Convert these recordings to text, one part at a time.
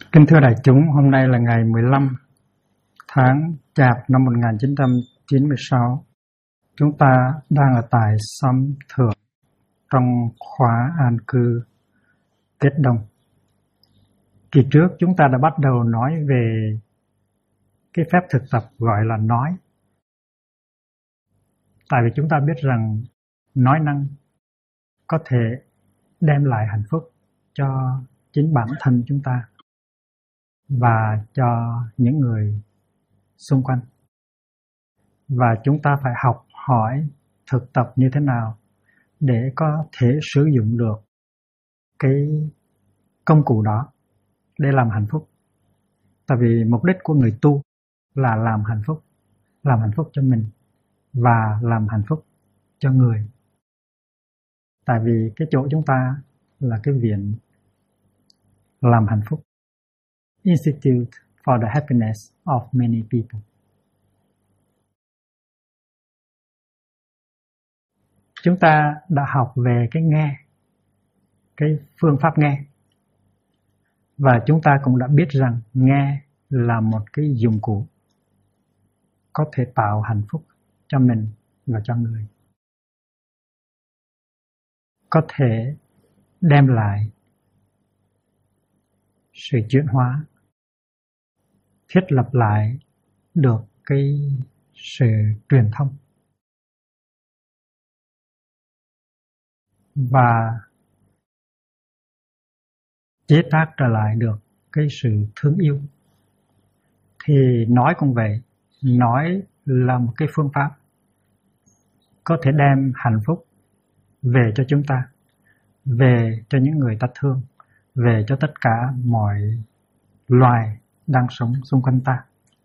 Kính thưa đại chúng, hôm nay là ngày 15 tháng Chạp năm 1996. Chúng ta đang ở tại Xóm Thượng trong khóa an cư Kết Đông. Kỳ trước chúng ta đã bắt đầu nói về cái phép thực tập gọi là nói. Tại vì chúng ta biết rằng nói năng có thể đem lại hạnh phúc cho chính bản thân chúng ta và cho những người xung quanh. Và chúng ta phải học hỏi thực tập như thế nào để có thể sử dụng được cái công cụ đó để làm hạnh phúc. Tại vì mục đích của người tu là làm hạnh phúc cho mình và làm hạnh phúc cho người. Tại vì cái chỗ chúng ta là cái viện làm hạnh phúc, Institute for the Happiness of Many People. Chúng ta đã học về cái nghe, cái phương pháp nghe. Và chúng ta cũng đã biết rằng nghe là một cái dụng cụ có thể tạo hạnh phúc cho mình và cho người. Có thể đem lại sự chuyển hóa, thiết lập lại được cái sự truyền thông và chế tác trở lại được cái sự thương yêu. Thì nói cũng vậy, nói là một cái phương pháp có thể đem hạnh phúc về cho chúng ta, về cho những người ta thương, về cho tất cả mọi loài đang sống xung quanh ta.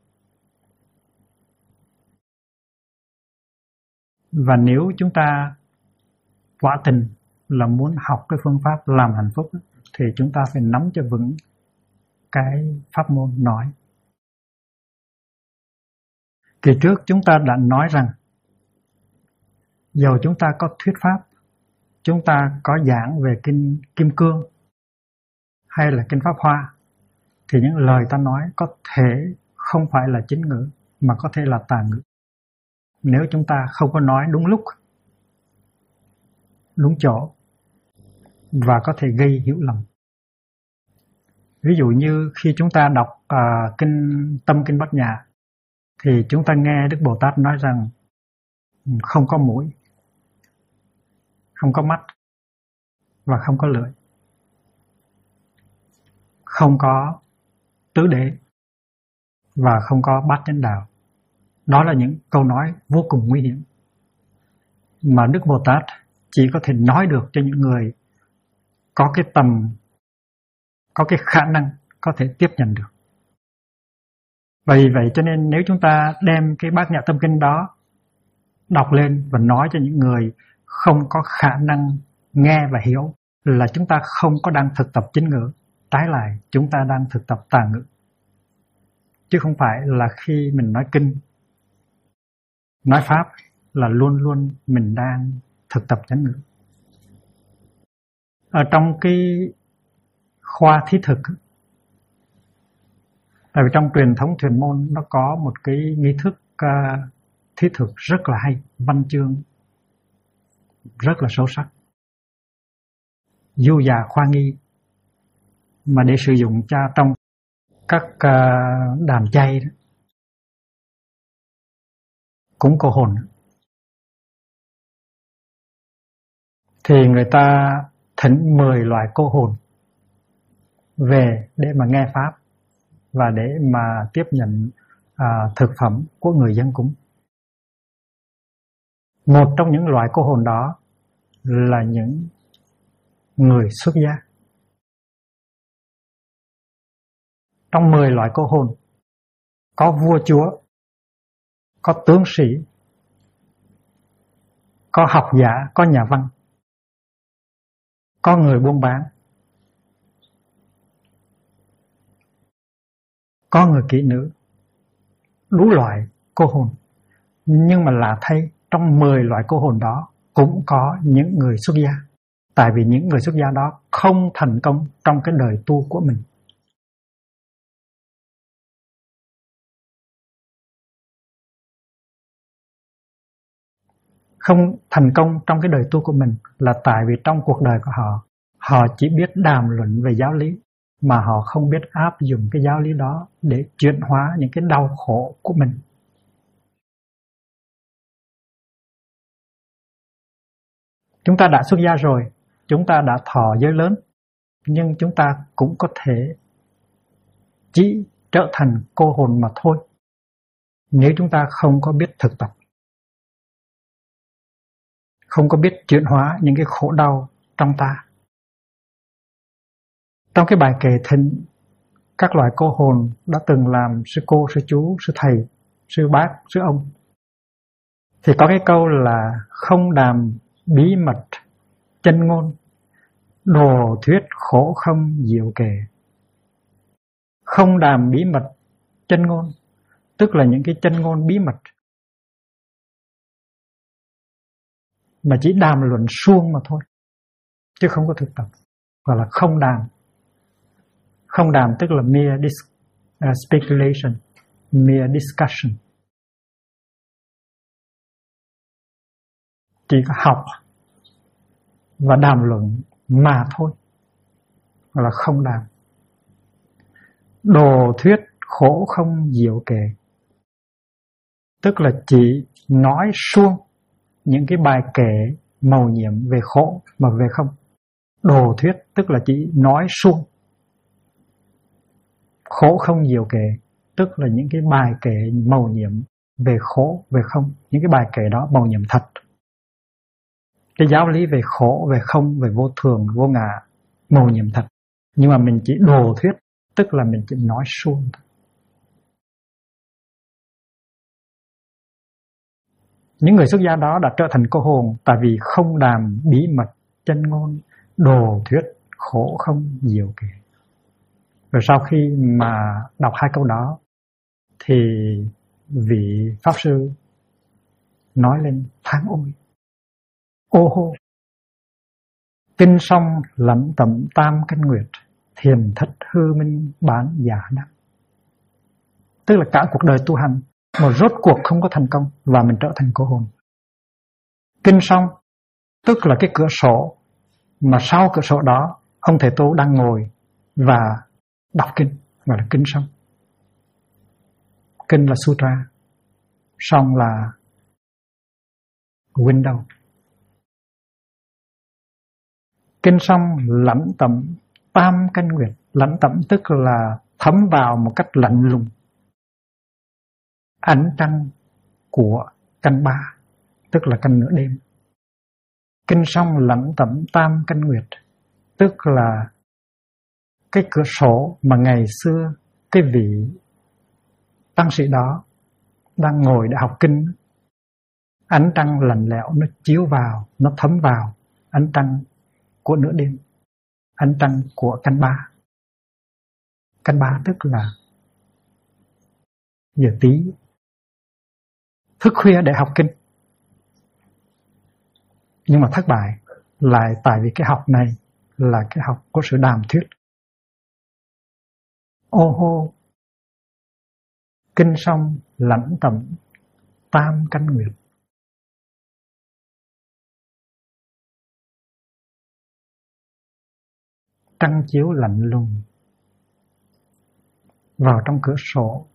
Và nếu chúng ta quả tình là muốn học cái phương pháp làm hạnh phúc thì chúng ta phải nắm cho vững cái pháp môn nói. Kỳ trước chúng ta đã nói rằng dầu chúng ta có thuyết pháp, chúng ta có giảng về kinh Kim Cương hay là kinh Pháp Hoa, thì những lời ta nói có thể không phải là chính ngữ mà có thể là tà ngữ. Nếu chúng ta không có nói đúng lúc, đúng chỗ và có thể gây hiểu lầm. Ví dụ như khi chúng ta đọc Tâm Kinh Bát Nhã thì chúng ta nghe Đức Bồ Tát nói rằng không có mũi, không có mắt và không có lưỡi, không có tứ đế và không có bát chánh đạo. Đó là những câu nói vô cùng nguy hiểm mà Đức Bồ Tát chỉ có thể nói được cho những người có cái tầm, có cái khả năng có thể tiếp nhận được. Vì vậy cho nên nếu chúng ta đem cái Bát Nhã Tâm Kinh đó đọc lên và nói cho những người không có khả năng nghe và hiểu, là chúng ta không có đang thực tập chính ngữ, trái lại chúng ta đang thực tập tà ngữ. Chứ không phải là khi mình nói kinh, nói pháp là luôn luôn mình đang thực tập chánh ngữ. Ở trong cái khoa thí thực, tại vì trong truyền thống thiền môn nó có một cái nghi thức thí thực rất là hay, văn chương rất là sâu sắc, du già khoa nghi, mà để sử dụng cho trong các đàn chay đó, cúng cô hồn, thì người ta thỉnh 10 loại cô hồn về để mà nghe pháp và để mà tiếp nhận thực phẩm của người dân cúng. Một trong những loại cô hồn đó là những người xuất gia. Trong 10 loại cô hồn có vua chúa, có tướng sĩ, có học giả, có nhà văn, có người buôn bán, có người kỹ nữ, đủ loại cô hồn. Nhưng mà lạ thay, trong 10 loại cô hồn đó cũng có những người xuất gia. Tại vì những người xuất gia đó không thành công trong cái đời tu của mình. không thành công trong cái đời tu của mình là tại vì trong cuộc đời của họ chỉ biết đàm luận về giáo lý mà họ không biết áp dụng cái giáo lý đó để chuyển hóa những cái đau khổ của mình. Chúng ta đã xuất gia rồi, chúng ta đã thọ giới lớn, nhưng chúng ta cũng có thể chỉ trở thành cô hồn mà thôi nếu chúng ta không có biết thực tập, không có biết chuyển hóa những cái khổ đau trong ta. Trong cái bài kệ thỉnh các loại cô hồn đã từng làm sư cô, sư chú, sư thầy, sư bác, sư ông, thì có cái câu là không đàm bí mật chân ngôn, đồ thuyết khổ không diệu kể. Không đàm bí mật chân ngôn, tức là những cái chân ngôn bí mật, mà chỉ đàm luận suông mà thôi, chứ không có thực tập, gọi là không đàm. Không đàm tức là mere speculation, mere discussion. Chỉ có học và đàm luận mà thôi, gọi là không đàm. Đồ thuyết khổ không diệu kể, tức là chỉ nói suông những cái bài kể mầu nhiệm về khổ mà về không. Đồ thuyết tức là chỉ nói suông. Khổ không diệu kể tức là những cái bài kể mầu nhiệm về khổ, về không. Những cái bài kể đó mầu nhiệm thật. Cái giáo lý về khổ, về không, về vô thường, vô ngã mầu nhiệm thật. Nhưng mà mình chỉ đồ thuyết, tức là mình chỉ nói suông. Những người xuất gia đó đã trở thành cô hồn tại vì không đàm bí mật chân ngôn, đồ thuyết khổ không diệu kể. Rồi sau khi mà đọc hai câu đó thì vị Pháp Sư nói lên than ôi. Ô hô, kinh song lẩm tẩm tam canh nguyệt, thiền thất hư minh bán giả đắc. Tức là cả cuộc đời tu hành mà rốt cuộc không có thành công và mình trở thành cô hồn. Kinh song tức là cái cửa sổ, mà sau cửa sổ đó ông thầy tu đang ngồi và đọc kinh, gọi là kinh song. Kinh là sutra, song là window. Kinh song lẩm tẩm tam canh nguyệt, lẩm tẩm tức là thấm vào một cách lạnh lùng ánh trăng của canh ba, tức là canh nửa đêm. Kinh song lẩm tẩm tam canh nguyệt, tức là cái cửa sổ mà ngày xưa cái vị tăng sĩ đó đang ngồi để học kinh, ánh trăng lạnh lẽo nó chiếu vào, nó thấm vào, ánh trăng của nửa đêm, ánh trăng của canh ba. Canh ba tức là giờ tí, thức khuya để học kinh, nhưng mà thất bại lại tại vì cái học này là cái học của sự đàm thuyết. Ô hô, kinh song lẩm tẩm tam canh nguyệt. Trăng chiếu lạnh lùng vào trong cửa sổ.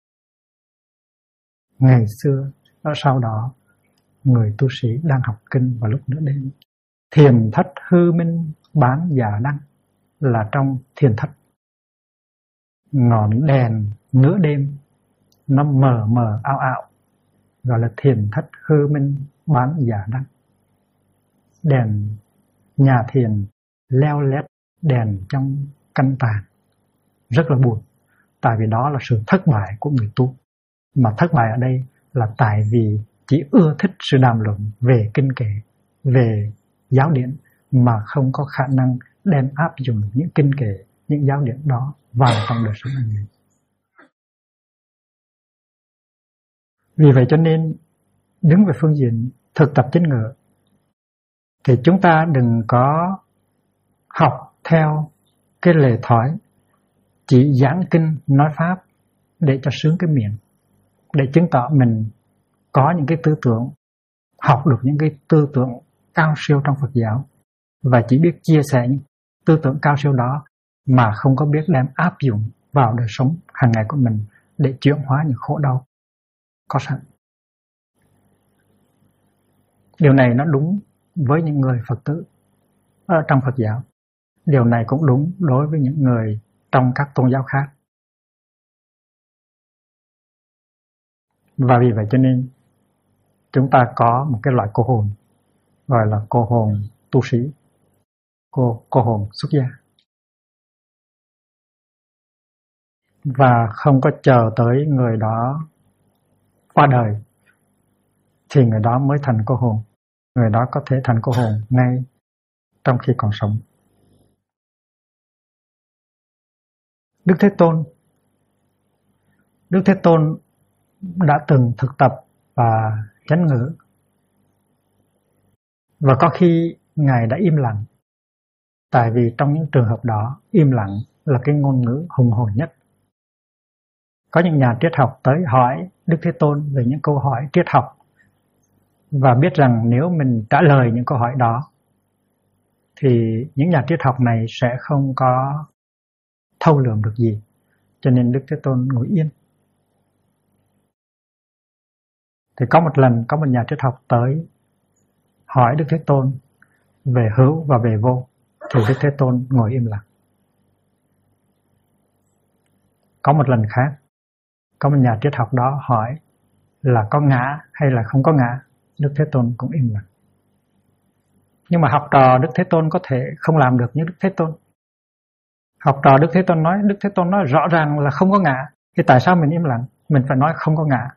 Ngày xưa, ở sau đó, người tu sĩ đang học kinh vào lúc nửa đêm. Thiền thất hư minh bán giả đăng là trong thiền thất. Ngọn đèn nửa đêm nó mờ mờ ảo ảo, gọi là thiền thất hư minh bán giả đăng. Đèn nhà thiền leo lét, đèn trong căn tàn, rất là buồn, tại vì đó là sự thất bại của người tu. Mà thất bại ở đây là tại vì chỉ ưa thích sự đàm luận về kinh kệ, về giáo điển, mà không có khả năng đem áp dụng những kinh kệ, những giáo điển đó vào trong đời sống hàng ngày. Vì vậy cho nên đứng về phương diện thực tập chánh ngữ thì chúng ta đừng có học theo cái lề thói chỉ giảng kinh nói pháp để cho sướng cái miệng, để chứng tỏ mình có những cái tư tưởng học được những cái tư tưởng cao siêu trong Phật giáo và chỉ biết chia sẻ những tư tưởng cao siêu đó mà không có biết đem áp dụng vào đời sống hàng ngày của mình để chuyển hóa những khổ đau có sẵn. Điều này nó đúng với những người Phật tử ở trong Phật giáo. Điều này cũng đúng đối với những người trong các tôn giáo khác. Và vì vậy cho nên chúng ta có một cái loại cô hồn gọi là cô hồn tu sĩ, cô hồn xuất gia. Và không có chờ tới người đó qua đời thì người đó mới thành cô hồn. Người đó có thể thành cô hồn ngay trong khi còn sống. Đức Thế Tôn đã từng thực tập và chánh ngữ. Và có khi Ngài đã im lặng. Tại vì trong những trường hợp đó, im lặng là cái ngôn ngữ hùng hồn nhất. Có những nhà triết học tới hỏi Đức Thế Tôn về những câu hỏi triết học và biết rằng nếu mình trả lời những câu hỏi đó thì những nhà triết học này sẽ không có thâu lượm được gì. Cho nên Đức Thế Tôn ngồi yên. Thì có một lần có một nhà triết học tới hỏi Đức Thế Tôn về hữu và về vô, thì Đức Thế Tôn ngồi im lặng. Có một lần khác, có một nhà triết học đó hỏi là có ngã hay là không có ngã, Đức Thế Tôn cũng im lặng. Nhưng mà học trò Đức Thế Tôn có thể không làm được như Đức Thế Tôn. Học trò Đức Thế Tôn nói rõ ràng là không có ngã, thì tại sao mình im lặng? Mình phải nói không có ngã.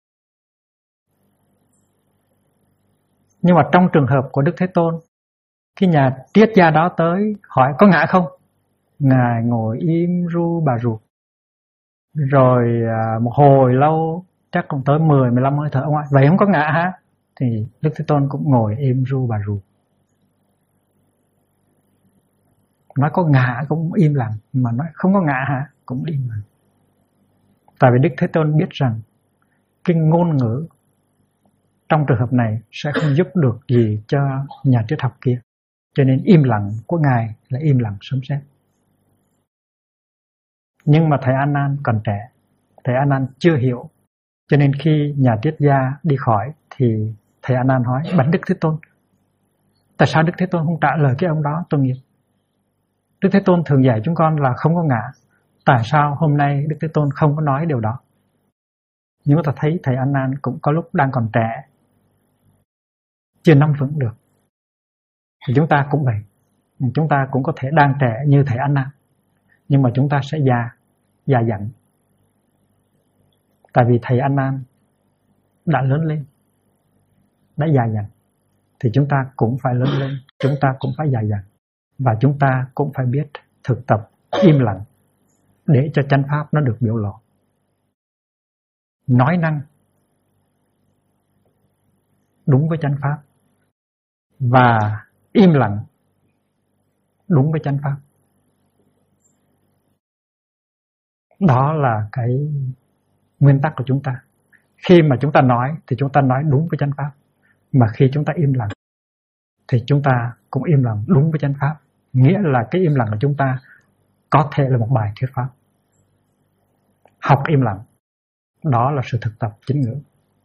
Nhưng mà trong trường hợp của Đức Thế Tôn, khi nhà triết gia đó tới hỏi có ngã không, Ngài ngồi im ru bà ruột. Rồi một hồi lâu, chắc cũng tới 10-15 hơi thở ngoài, vậy không có ngã hả? Thì Đức Thế Tôn cũng ngồi im ru bà ruột. Nói có ngã cũng im lặng, mà nói không có ngã hả? Cũng im lặng. Tại vì Đức Thế Tôn biết rằng cái ngôn ngữ trong trường hợp này sẽ không giúp được gì cho nhà triết học kia. Cho nên im lặng của Ngài là im lặng sấm sét. Nhưng mà thầy A Nan còn trẻ, thầy A Nan chưa hiểu. Cho nên khi nhà triết gia đi khỏi thì thầy A Nan hỏi bạch Đức Thế Tôn, tại sao Đức Thế Tôn không trả lời cái ông đó tội nghiệp? Đức Thế Tôn thường dạy chúng con là không có ngã, tại sao hôm nay Đức Thế Tôn không có nói điều đó? Nhưng mà ta thấy thầy A Nan cũng có lúc đang còn trẻ, chưa nắm vững được. Thì chúng ta cũng vậy, chúng ta cũng có thể đang trẻ như thầy A Nan, nhưng mà chúng ta sẽ già dặn. Tại vì thầy A Nan đã lớn lên, đã già dặn, thì chúng ta cũng phải lớn lên, chúng ta cũng phải già dặn. Và chúng ta cũng phải biết thực tập im lặng để cho chánh pháp nó được biểu lộ. Nói năng đúng với chánh pháp và im lặng đúng với chánh pháp. Đó là cái nguyên tắc của chúng ta. Khi mà chúng ta nói thì chúng ta nói đúng với chánh pháp, mà khi chúng ta im lặng thì chúng ta cũng im lặng đúng với chánh pháp. Nghĩa là cái im lặng của chúng ta có thể là một bài thuyết pháp. Học im lặng, đó là sự thực tập chính ngữ.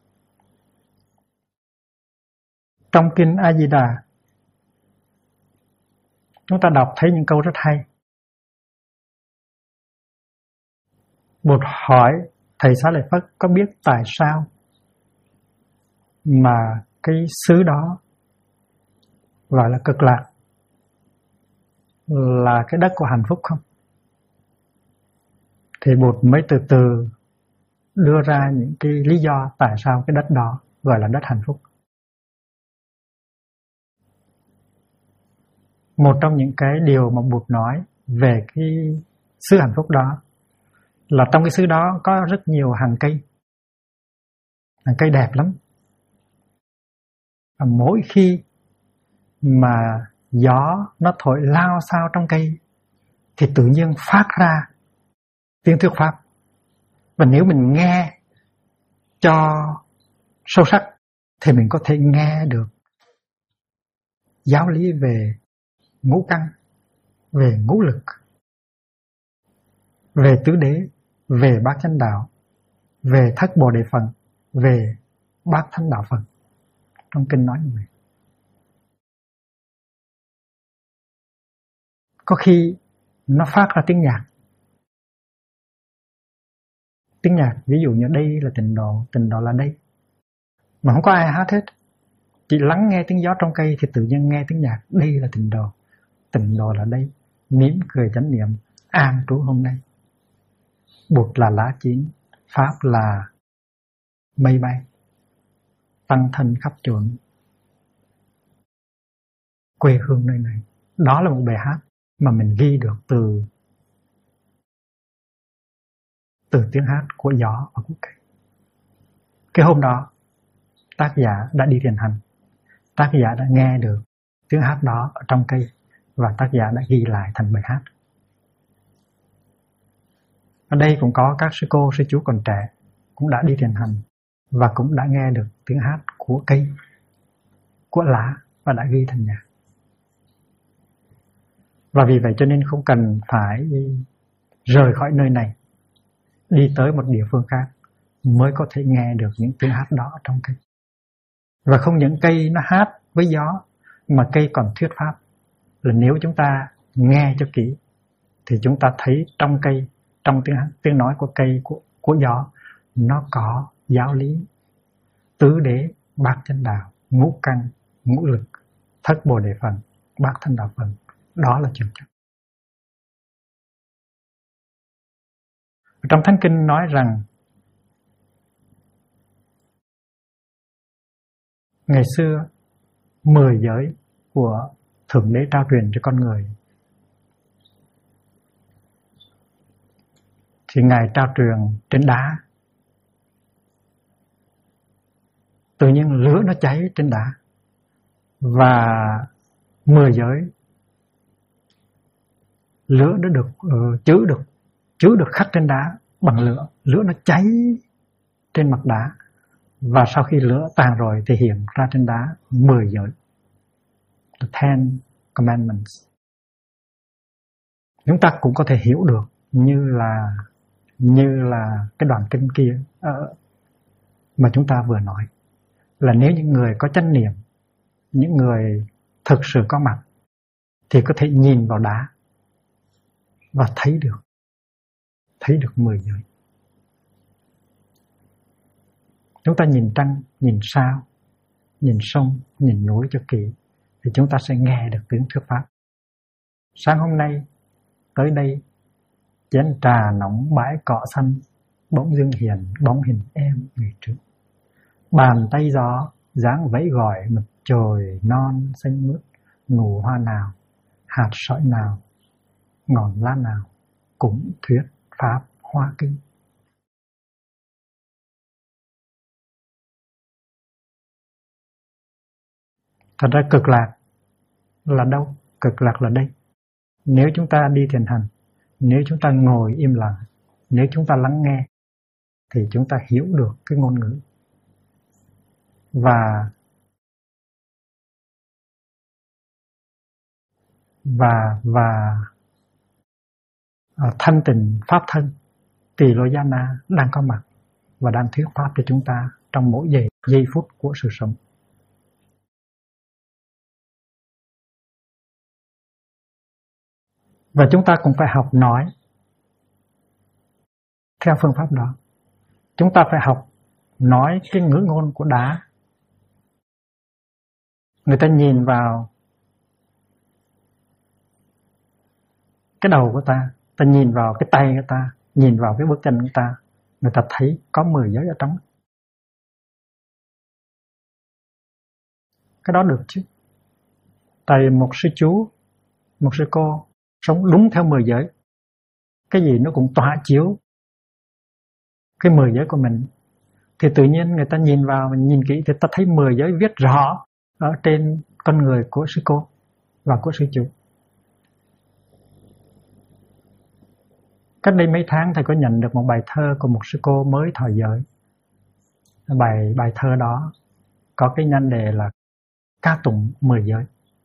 Trong kinh A Di Đà, chúng ta đọc thấy những câu rất hay. Bụt hỏi thầy Xá Lợi Phất có biết tại sao mà cái xứ đó gọi là Cực Lạc là cái đất của hạnh phúc không? Thì Bụt mới từ từ đưa ra những cái lý do tại sao cái đất đó gọi là đất hạnh phúc. Một trong những cái điều mà Bụt nói về cái xứ hạnh phúc đó là trong cái xứ đó có rất nhiều hàng cây đẹp lắm. Và mỗi khi mà gió nó thổi lao sao trong cây thì tự nhiên phát ra tiếng thuyết pháp. Và nếu mình nghe cho sâu sắc thì mình có thể nghe được giáo lý về ngũ căn, về ngũ lực, về tứ đế, về bát chánh đạo, về thất bồ đề phần, về bát thánh đạo phần. Trong kinh nói như vậy. Có khi nó phát ra tiếng nhạc. Tiếng nhạc ví dụ như đây là tịnh độ là đây. Mà không có ai hát hết. Chỉ lắng nghe tiếng gió trong cây thì tự nhiên nghe tiếng nhạc. Đây là tịnh độ là đây. Mỉm cười chánh niệm, an trú hôm nay. Bụt là lá chín, Pháp là mây bay, tăng thân khắp chốn, quê hương nơi này. Đó là một bài hát mà mình ghi được từ tiếng hát của gió và của cây. Cái hôm đó tác giả đã đi thiền hành, tác giả đã nghe được tiếng hát đó ở trong cây và tác giả đã ghi lại thành bài hát. Ở đây cũng có các sư cô, sư chú còn trẻ cũng đã đi thiền hành và cũng đã nghe được tiếng hát của cây, của lá và đã ghi thành nhạc. Và vì vậy cho nên không cần phải rời khỏi nơi này, đi tới một địa phương khác mới có thể nghe được những tiếng hát đó trong cây. Và không những cây nó hát với gió, mà cây còn thuyết pháp. Là nếu chúng ta nghe cho kỹ thì chúng ta thấy trong cây, trong tiếng nói của cây, của gió, nó có giáo lý tứ đế, bát chánh đạo, ngũ căn, ngũ lực, thất bồ đề phần, bát thánh đạo phần. Đó là chuyện chắc. Trong Thánh Kinh nói rằng ngày xưa 10 giới của Thượng Đế trao truyền cho con người thì Ngài trao truyền trên đá. Tự nhiên lửa nó cháy trên đá và 10 giới lửa nó được chứa được khắc trên đá bằng lửa. Lửa nó cháy trên mặt đá và sau khi lửa tàn rồi thì hiện ra trên đá 10 giới, the 10 commandments. Chúng ta cũng có thể hiểu được như là cái đoạn kinh kia mà chúng ta vừa nói, là nếu những người có chánh niệm, những người thực sự có mặt thì có thể nhìn vào đá và thấy được 10 giới. Chúng ta nhìn trăng, nhìn sao, nhìn sông, nhìn núi cho kỹ thì chúng ta sẽ nghe được tiếng thuyết pháp. Sáng hôm nay tới đây, chén trà nóng bãi cỏ xanh, bỗng dưng hiện bóng hình em người trước. Bàn tay gió dáng vẫy gọi một chồi non xanh mướt, nụ hoa nào, hạt sỏi nào, ngọn lá nào cũng thuyết pháp hoa kinh. Thật ra cực lạc là đâu? Cực lạc là đây. Nếu chúng ta đi thiền hành, nếu chúng ta ngồi im lặng, nếu chúng ta lắng nghe thì chúng ta hiểu được cái ngôn ngữ và thanh tịnh pháp thân Tỳ Lô Giá Na đang có mặt và đang thuyết pháp cho chúng ta trong mỗi giây phút của sự sống. Và chúng ta cũng phải học nói theo phương pháp đó. Chúng ta phải học nói cái ngữ ngôn của đá. Người ta nhìn vào cái đầu của ta, ta nhìn vào cái tay của ta, nhìn vào cái bước chân của ta, người ta thấy có 10 giới ở trong. Cái đó được chứ. Tại một sư chú, một sư cô sống đúng theo 10 giới, cái gì nó cũng tỏa chiếu cái 10 giới của mình, thì tự nhiên người ta nhìn vào, mình nhìn kỹ thì ta thấy 10 giới viết rõ ở trên con người của sư cô và của sư chú. Cách đây mấy tháng thầy có nhận được một bài thơ của một sư cô mới thọ giới. Bài thơ đó có cái nhan đề là ca tụng 10 giới.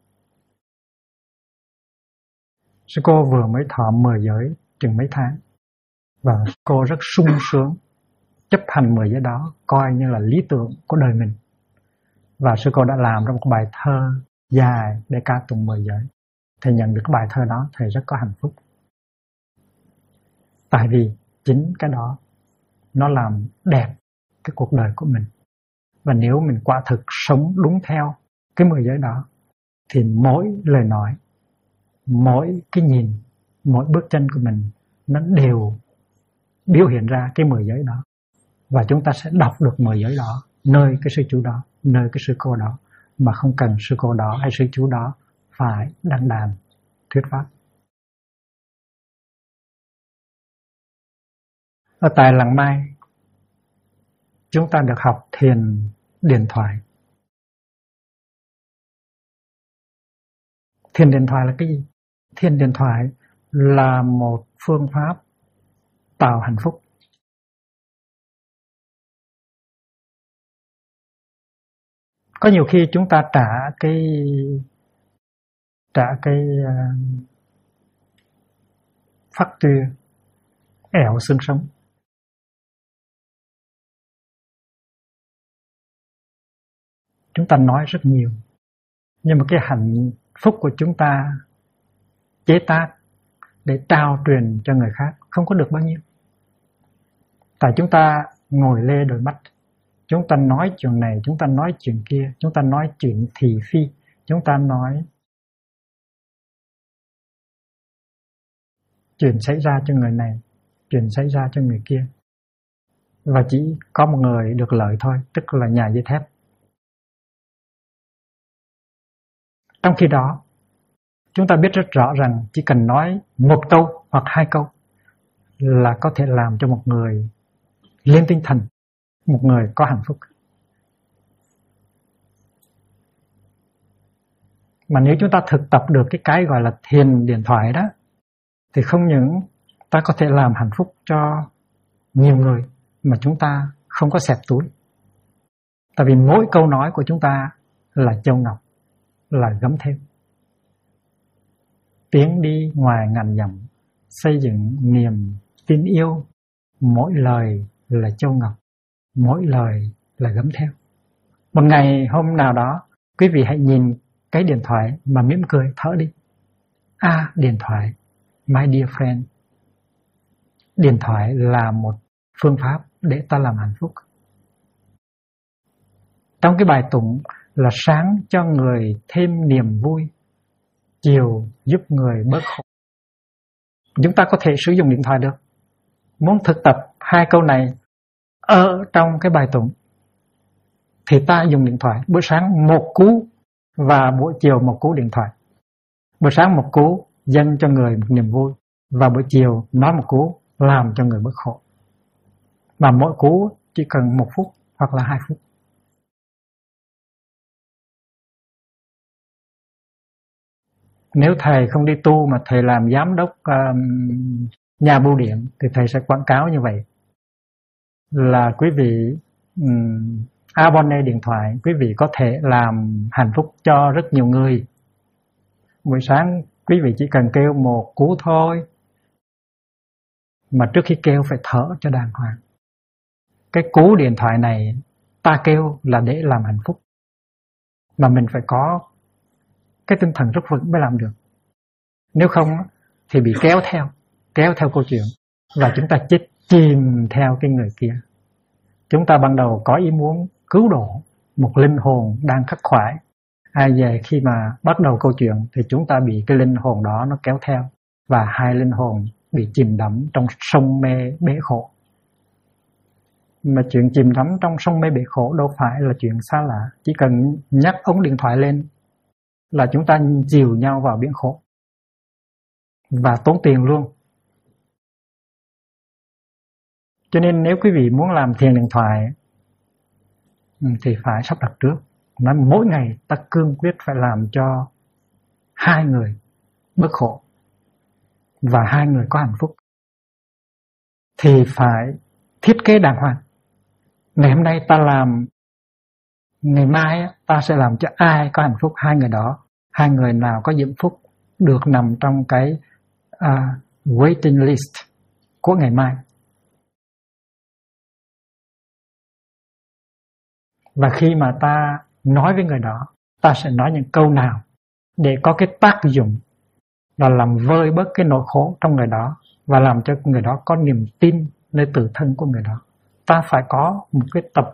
Sư cô vừa mới thọ 10 giới chừng mấy tháng, và cô rất sung sướng chấp hành 10 giới đó, coi như là lý tưởng của đời mình. Và sư cô đã làm ra một bài thơ dài để ca tụng 10 giới. Thầy nhận được cái bài thơ đó, thầy rất có hạnh phúc. Tại vì chính cái đó nó làm đẹp cái cuộc đời của mình. Và nếu mình quả thực sống đúng theo cái 10 giới đó, thì mỗi lời nói, mỗi cái nhìn, mỗi bước chân của mình nó đều biểu hiện ra cái 10 giới đó. Và chúng ta sẽ đọc được 10 giới đó nơi cái sư chú đó, nơi cái sư cô đó, mà không cần sư cô đó hay sư chú đó phải đăng đàn thuyết pháp. Ở tại Làng Mai, chúng ta được học thiền điện thoại. Thiền điện thoại là cái gì? Thiền điện thoại là một phương pháp tạo hạnh phúc. Có nhiều khi chúng ta trả cái phát tuyên ẻo xương sống. Chúng ta nói rất nhiều, nhưng mà cái hạnh phúc của chúng ta chế tác để trao truyền cho người khác không có được bao nhiêu. Tại chúng ta ngồi lê đôi mắt, chúng ta nói chuyện này, chúng ta nói chuyện kia, chúng ta nói chuyện thị phi, chúng ta nói chuyện xảy ra cho người này, chuyện xảy ra cho người kia. Và chỉ có một người được lợi thôi, tức là nhà dây thép. Trong khi đó, chúng ta biết rất rõ rằng chỉ cần nói một câu hoặc hai câu là có thể làm cho một người lên tinh thần, một người có hạnh phúc. Mà nếu chúng ta thực tập được cái gọi là thiền điện thoại đó, thì không những ta có thể làm hạnh phúc cho nhiều người, mà chúng ta không có xẹp túi. Tại vì mỗi câu nói của chúng ta là châu ngọc, là gấm thêm. Tiến đi ngoài ngàn dặm, xây dựng niềm tin yêu. Mỗi lời là châu ngọc, mỗi lời là gấm theo. Một ngày hôm nào đó, quý vị hãy nhìn cái điện thoại mà mỉm cười thở đi. Điện thoại, my dear friend. Điện thoại là một phương pháp để ta làm hạnh phúc. Trong cái bài tụng là sáng cho người thêm niềm vui, chiều giúp người bớt khổ. Chúng ta có thể sử dụng điện thoại được. Muốn thực tập hai câu này ở trong cái bài tụng, thì ta dùng điện thoại. Buổi sáng một cú và buổi chiều một cú điện thoại. Buổi sáng một cú dâng cho người một niềm vui, và buổi chiều nói một cú làm cho người bớt khổ. Và mỗi cú chỉ cần 1 phút hoặc là 2 phút. Nếu thầy không đi tu mà thầy làm giám đốc nhà bưu điện, thì thầy sẽ quảng cáo như vậy. Là quý vị abonne điện thoại, quý vị có thể làm hạnh phúc cho rất nhiều người. Buổi sáng quý vị chỉ cần kêu một cú thôi, mà trước khi kêu phải thở cho đàng hoàng. Cái cú điện thoại này ta kêu là để làm hạnh phúc, mà mình phải có cái tinh thần rất vững mới làm được. Nếu không thì bị kéo theo câu chuyện, và chúng ta chết chìm theo cái người kia. Chúng ta ban đầu có ý muốn cứu độ một linh hồn đang khắc khoải, về khi mà bắt đầu câu chuyện thì chúng ta bị cái linh hồn đó nó kéo theo, và hai linh hồn bị chìm đắm trong sông mê bể khổ. Mà chuyện chìm đắm trong sông mê bể khổ đâu phải là chuyện xa lạ. Chỉ cần nhắc ống điện thoại lên là chúng ta dìu nhau vào biển khổ, và tốn tiền luôn. Cho nên nếu quý vị muốn làm thiền điện thoại thì phải sắp đặt trước. Nói mỗi ngày ta cương quyết phải làm cho 2 người bớt khổ và 2 người có hạnh phúc, thì phải thiết kế đàng hoàng. Ngày hôm nay ta làm ngày mai ta sẽ làm cho ai có hạnh phúc, hai người đó, hai người nào có diễm phúc được nằm trong cái waiting list của ngày mai. Và khi mà ta nói với người đó, ta sẽ nói những câu nào để có cái tác dụng và làm vơi bớt cái nỗi khổ trong người đó và làm cho người đó có niềm tin nơi tự thân của người đó. Ta phải có một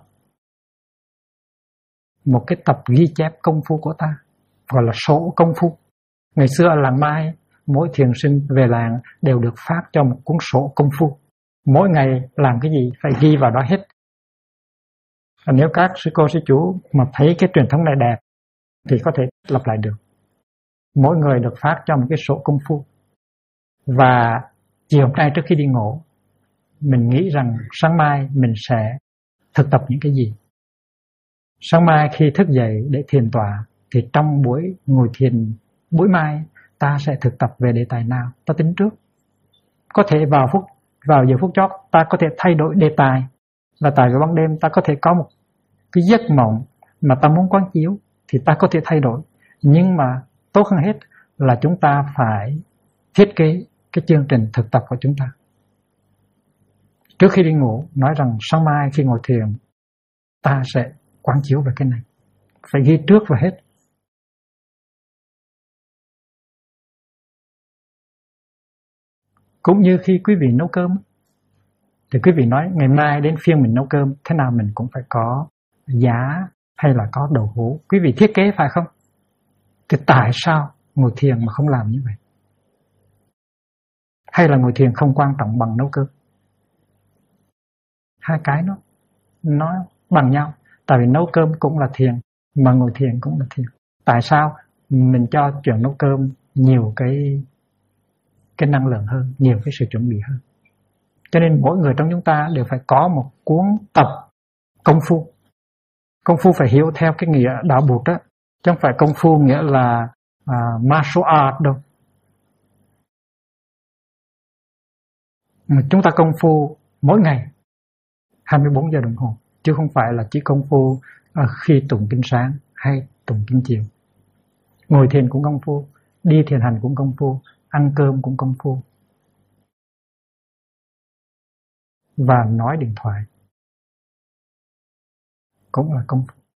cái tập ghi chép công phu của ta, gọi là sổ công phu. Ngày xưa ở làng Mai, mỗi thiền sinh về làng đều được phát cho một cuốn sổ công phu. Mỗi ngày làm cái gì phải ghi vào đó hết. Và nếu các sư cô sư chú mà thấy cái truyền thống này đẹp thì có thể lặp lại được. Mỗi người được phát cho một cái sổ công phu. Và chiều hôm nay trước khi đi ngủ, mình nghĩ rằng sáng mai mình sẽ thực tập những cái gì. Sáng mai khi thức dậy để thiền tọa thì trong buổi ngồi thiền buổi mai ta sẽ thực tập về đề tài nào, ta tính trước. Có thể vào giờ phút chót ta có thể thay đổi đề tài, và tại vào ban đêm ta có thể có một cái giấc mộng mà ta muốn quán chiếu thì ta có thể thay đổi. Nhưng mà tốt hơn hết là chúng ta phải thiết kế cái chương trình thực tập của chúng ta. Trước khi đi ngủ nói rằng sáng mai khi ngồi thiền ta sẽ quán chiếu về cái này, phải ghi trước và hết. Cũng như khi quý vị nấu cơm thì quý vị nói ngày mai đến phiên mình nấu cơm, thế nào mình cũng phải có giá hay là có đậu hũ. Quý vị thiết kế phải không? Thì tại sao ngồi thiền mà không làm như vậy? Hay là ngồi thiền không quan trọng bằng nấu cơm? Hai cái nó bằng nhau. Tại vì nấu cơm cũng là thiền, mà ngồi thiền cũng là thiền. Tại sao mình cho chuyện nấu cơm nhiều cái năng lượng hơn, nhiều cái sự chuẩn bị hơn? Cho nên mỗi người trong chúng ta đều phải có một cuốn tập công phu. Công phu phải hiểu theo cái nghĩa đạo Bụt đó, chứ không phải công phu nghĩa là martial art đâu. Chúng ta công phu mỗi ngày 24 giờ đồng hồ, chứ không phải là chỉ công phu khi tụng kinh sáng hay tụng kinh chiều. Ngồi thiền cũng công phu, đi thiền hành cũng công phu, ăn cơm cũng công phu, và nói điện thoại cũng là công phu.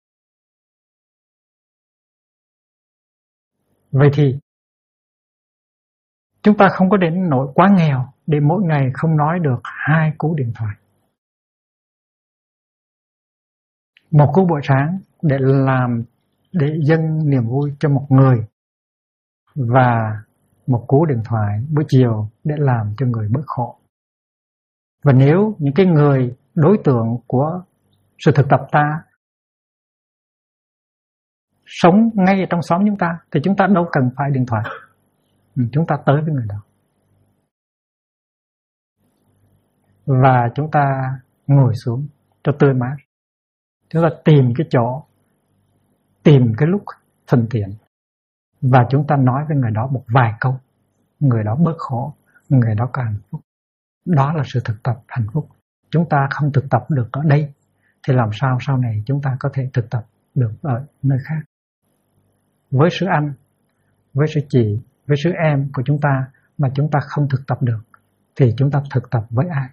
Vậy thì chúng ta không có đến nỗi quá nghèo để mỗi ngày không nói được 2 cú điện thoại. Một cú buổi sáng để dâng niềm vui cho một người, và một cú điện thoại buổi chiều để làm cho người bớt khổ. Và nếu những cái người đối tượng của sự thực tập ta sống ngay ở trong xóm chúng ta thì chúng ta đâu cần phải điện thoại. Chúng ta tới với người đó và chúng ta ngồi xuống cho tươi mát. Chúng ta tìm cái chỗ, tìm cái lúc thuận tiện, và chúng ta nói với người đó một vài câu, người đó bớt khổ, người đó có hạnh phúc. Đó là sự thực tập hạnh phúc. Chúng ta không thực tập được ở đây thì làm sao sau này chúng ta có thể thực tập được ở nơi khác? Với sư anh, với sư chị, với sư em của chúng ta mà chúng ta không thực tập được thì chúng ta thực tập với ai?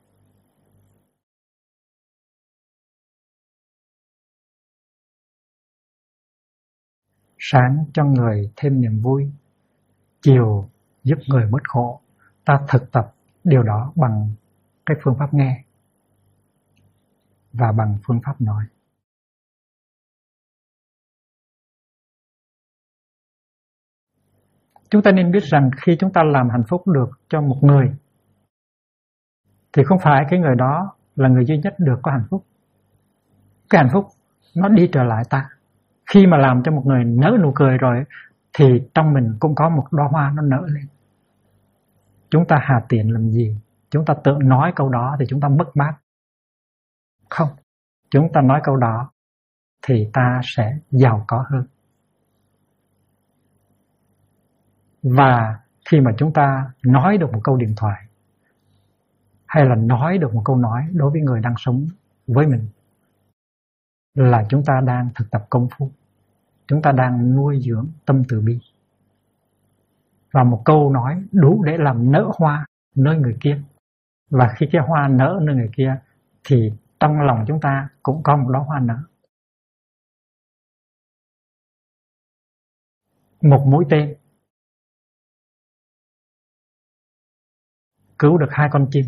Sáng cho người thêm niềm vui, chiều giúp người bớt khổ. Ta thực tập điều đó bằng cái phương pháp nghe và bằng phương pháp nói. Chúng ta nên biết rằng khi chúng ta làm hạnh phúc được cho một người thì không phải cái người đó là người duy nhất được có hạnh phúc. Cái hạnh phúc nó đi trở lại ta. Khi mà làm cho một người nở nụ cười rồi thì trong mình cũng có một đóa hoa nó nở lên. Chúng ta hà tiện làm gì? Chúng ta tự nói câu đó thì chúng ta mất mát. Không, chúng ta nói câu đó thì ta sẽ giàu có hơn. Và khi mà chúng ta nói được một câu điện thoại hay là nói được một câu nói đối với người đang sống với mình là chúng ta đang thực tập công phu, chúng ta đang nuôi dưỡng tâm từ bi. Và một câu nói đủ để làm nở hoa nơi người kia. Và khi cái hoa nở nơi người kia thì trong lòng chúng ta cũng có một đóa hoa nở. Một mũi tên cứu được 2 con chim.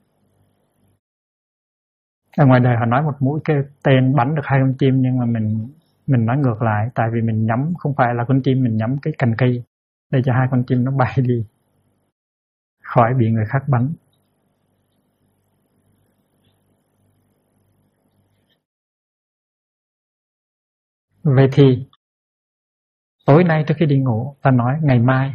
Ở ngoài đời họ nói một mũi cái tên bắn được 2 con chim, nhưng mà mình nói ngược lại, tại vì mình nhắm không phải là con chim, mình nhắm cái cành cây để cho 2 con chim nó bay đi khỏi bị người khác bắn. Vậy thì tối nay trước khi đi ngủ, ta nói ngày mai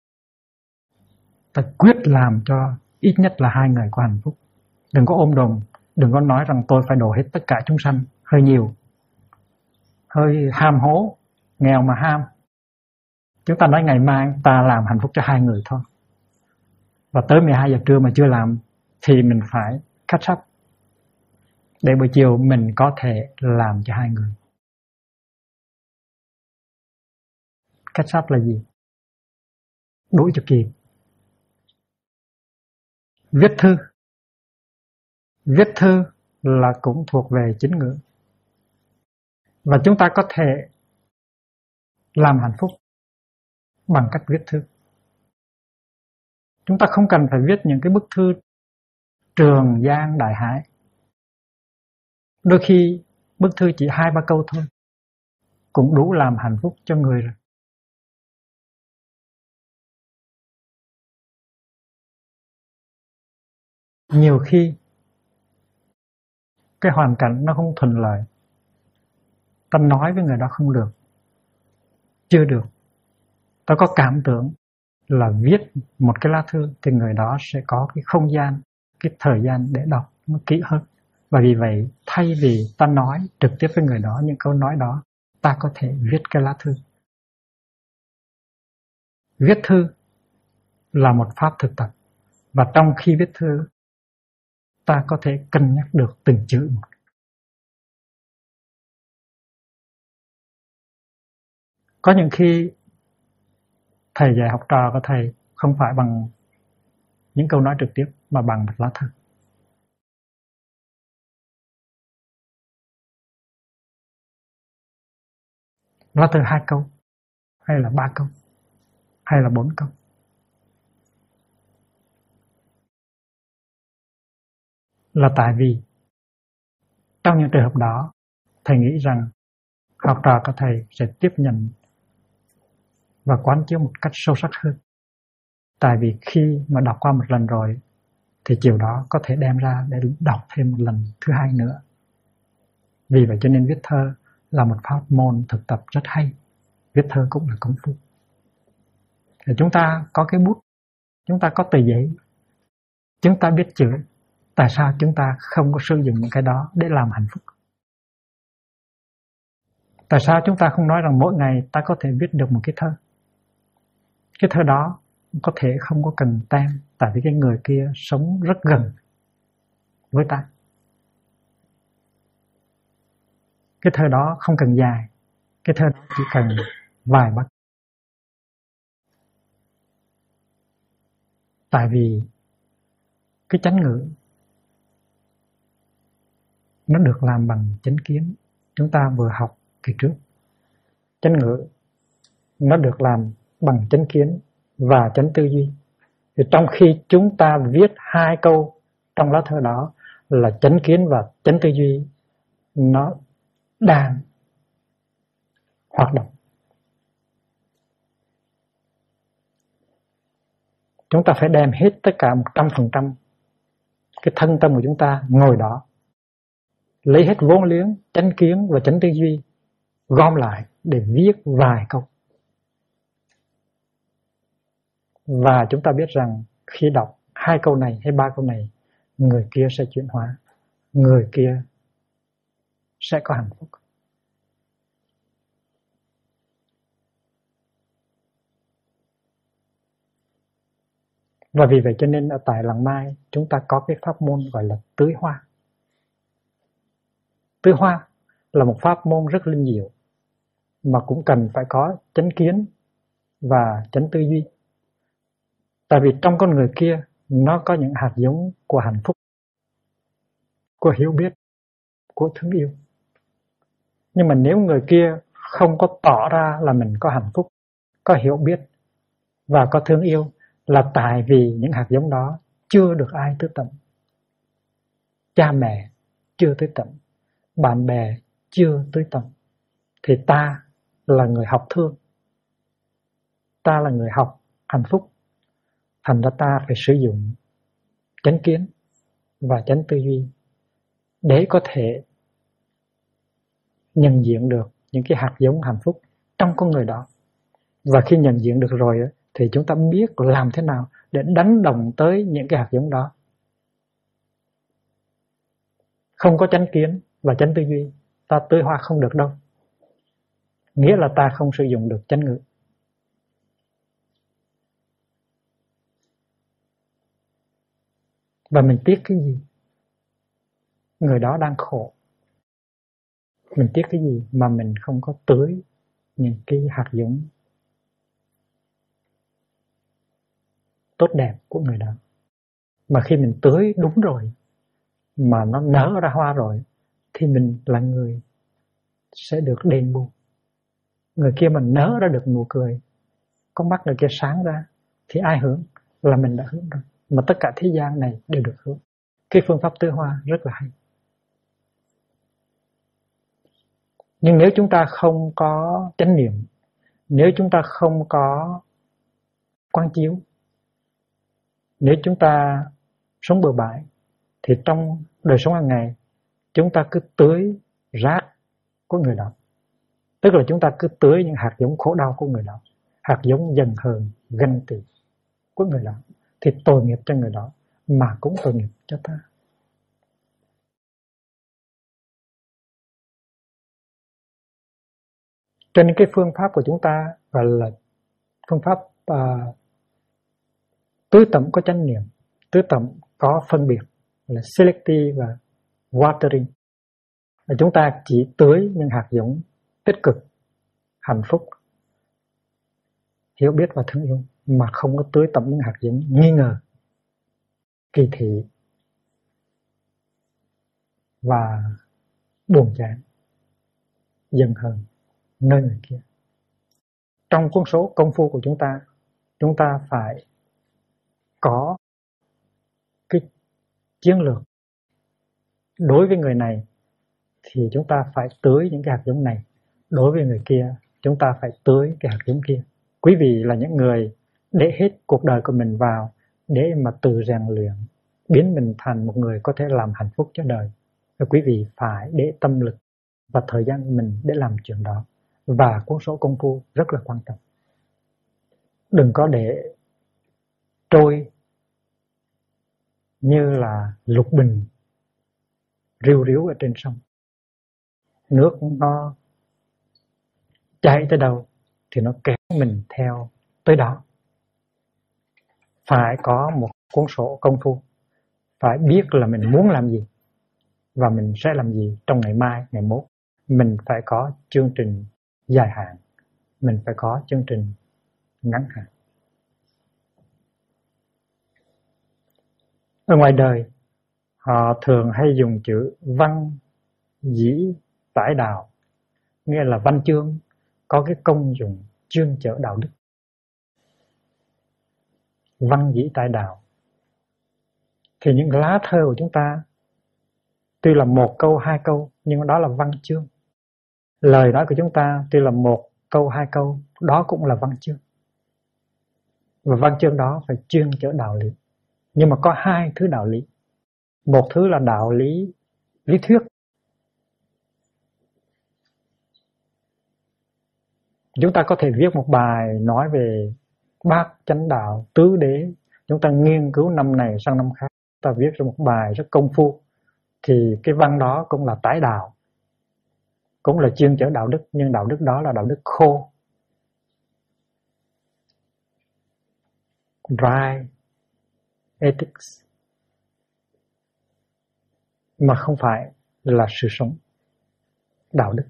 ta quyết làm cho ít nhất là 2 người có hạnh phúc. Đừng có ôm đồm, đừng có nói rằng tôi phải đổ hết tất cả chúng sanh, hơi nhiều, hơi ham hố, nghèo mà ham. Chúng ta nói ngày mai ta làm hạnh phúc cho 2 người thôi. Và tới 12 giờ trưa mà chưa làm thì mình phải catch up để buổi chiều mình có thể làm cho 2 người. Catch up là gì? Đuổi cho kịp. Viết thư là cũng thuộc về chính ngữ. Và chúng ta có thể làm hạnh phúc bằng cách viết thư. Chúng ta không cần phải viết những cái bức thư trường giang đại hải. Đôi khi bức thư chỉ 2-3 câu thôi cũng đủ làm hạnh phúc cho người rồi. Nhiều khi cái hoàn cảnh nó không thuận lợi, ta nói với người đó không được, chưa được, ta có cảm tưởng là viết một cái lá thư thì người đó sẽ có cái không gian, cái thời gian để đọc nó kỹ hơn. Và vì vậy thay vì ta nói trực tiếp với người đó những câu nói đó, ta có thể viết cái lá thư. Viết thư là một pháp thực tập. Và trong khi viết thư, ta có thể cân nhắc được từng chữ một. Có những khi thầy dạy học trò của thầy không phải bằng những câu nói trực tiếp mà bằng một lá thư. Lá thư 2 câu, hay là 3 câu, hay là 4 câu. Là tại vì trong những trường hợp đó, thầy nghĩ rằng học trò của thầy sẽ tiếp nhận và quán chiếu một cách sâu sắc hơn. Tại vì khi mà đọc qua một lần rồi thì chiều đó có thể đem ra để đọc thêm một lần thứ 2 nữa. Vì vậy cho nên viết thơ là một pháp môn thực tập rất hay. Viết thơ cũng là công phu. Thì chúng ta có cái bút, chúng ta có tờ giấy, chúng ta biết chữ. Tại sao chúng ta không có sử dụng những cái đó để làm hạnh phúc? Tại sao chúng ta không nói rằng mỗi ngày ta có thể viết được một cái thơ? Cái thơ đó có thể không có cần tem, tại vì cái người kia sống rất gần với ta. Cái thơ đó không cần dài, cái thơ đó chỉ cần vài bát. Tại vì cái chánh ngữ nó được làm bằng chánh kiến. Chúng ta vừa học kỳ trước. Chánh ngữ nó được làm bằng chánh kiến và chánh tư duy. Thì trong khi chúng ta viết 2 câu trong lá thơ đó là chánh kiến và chánh tư duy nó đang hoạt động. Chúng ta phải đem hết tất cả 100% cái thân tâm của chúng ta ngồi đó, lấy hết vốn liếng chánh kiến và chánh tư duy, gom lại để viết vài câu. Và chúng ta biết rằng khi đọc 2 câu này hay 3 câu này, người kia sẽ chuyển hóa, người kia sẽ có hạnh phúc. Và vì vậy cho nên ở tại Làng Mai chúng ta có cái pháp môn gọi là tưới hoa. Tưới hoa là một pháp môn rất linh diệu, mà cũng cần phải có chánh kiến và chánh tư duy. Tại vì trong con người kia nó có những hạt giống của hạnh phúc, của hiểu biết, của thương yêu. Nhưng mà nếu người kia không có tỏ ra là mình có hạnh phúc, có hiểu biết và có thương yêu, là tại vì những hạt giống đó chưa được ai tưới tẩm. Cha mẹ chưa tưới tẩm, bạn bè chưa tưới tẩm, thì ta là người học thương, ta là người học hạnh phúc, thành ra ta phải sử dụng chánh kiến và chánh tư duy để có thể nhận diện được những cái hạt giống hạnh phúc trong con người đó. Và khi nhận diện được rồi thì chúng ta biết làm thế nào để đánh đồng tới những cái hạt giống đó. Không có chánh kiến và chánh tư duy, ta tưới hoa không được đâu. Nghĩa là ta không sử dụng được chánh ngữ. Và mình tiếc cái gì? Người đó đang khổ. Mình tiếc cái gì mà mình không có tưới những cái hạt giống tốt đẹp của người đó. Mà khi mình tưới đúng rồi, mà nó nở ra hoa rồi, thì mình là người sẽ được đền bù. Người kia mà nở ra được nụ cười, con mắt người kia sáng ra, thì ai hưởng? Là mình đã hưởng rồi. Mà tất cả thế gian này đều được hưởng. Cái phương pháp tưới hoa rất là hay. Nhưng nếu chúng ta không có chánh niệm, nếu chúng ta không có quán chiếu, nếu chúng ta sống bừa bãi, thì trong đời sống hàng ngày chúng ta cứ tưới rác của người đó. Tức là chúng ta cứ tưới những hạt giống khổ đau của người đó, hạt giống giận hờn, ganh tị của người đó, thì tội nghiệp cho người đó mà cũng tội nghiệp cho ta. Cho nên cái phương pháp của chúng ta gọi là phương pháp tưới tẩm có chánh niệm, tưới tẩm có phân biệt, là selective và watering. Và chúng ta chỉ tưới những hạt giống tích cực, hạnh phúc, hiểu biết và thương yêu, mà không có tưới tẩm những hạt giống nghi ngờ, kỳ thị và buồn chán, giận hờn nơi người kia. Trong cuốn số công phu của chúng ta phải có cái chiến lược. Đối với người này thì chúng ta phải tưới những cái hạt giống này, đối với người kia chúng ta phải tưới cái hạt giống kia. Quý vị là những người để hết cuộc đời của mình vào để mà tự rèn luyện, biến mình thành một người có thể làm hạnh phúc cho đời. Và quý vị phải để tâm lực và thời gian của mình để làm chuyện đó. Và cuốn số công phu rất là quan trọng. Đừng có để trôi như là lục bình riu riu ở trên sông. Nước nó chảy tới đâu thì nó kéo mình theo tới đó. Phải có một cuốn sổ công phu, phải biết là mình muốn làm gì và mình sẽ làm gì trong ngày mai, ngày mốt. Mình phải có chương trình dài hạn, mình phải có chương trình ngắn hạn. Ở ngoài đời, họ thường hay dùng chữ văn dĩ tải đạo, nghĩa là văn chương có cái công dụng chuyên chở đạo đức. Văn dĩ tải đạo. Thì những lá thơ của chúng ta tuy là một câu, hai câu, nhưng đó là văn chương. Lời nói của chúng ta tuy là một câu, hai câu, đó cũng là văn chương. Và văn chương đó phải chuyên chở đạo lý. Nhưng mà có hai thứ đạo lý. Một thứ là đạo lý lý thuyết. Chúng ta có thể viết một bài nói về bát chánh đạo, tứ đế. Chúng ta nghiên cứu năm này sang năm khác, ta viết ra một bài rất công phu. Thì cái văn đó cũng là tái đạo, cũng là chuyên chở đạo đức, nhưng đạo đức đó là đạo đức khô, dry ethics, mà không phải là sự sống. đạo đức.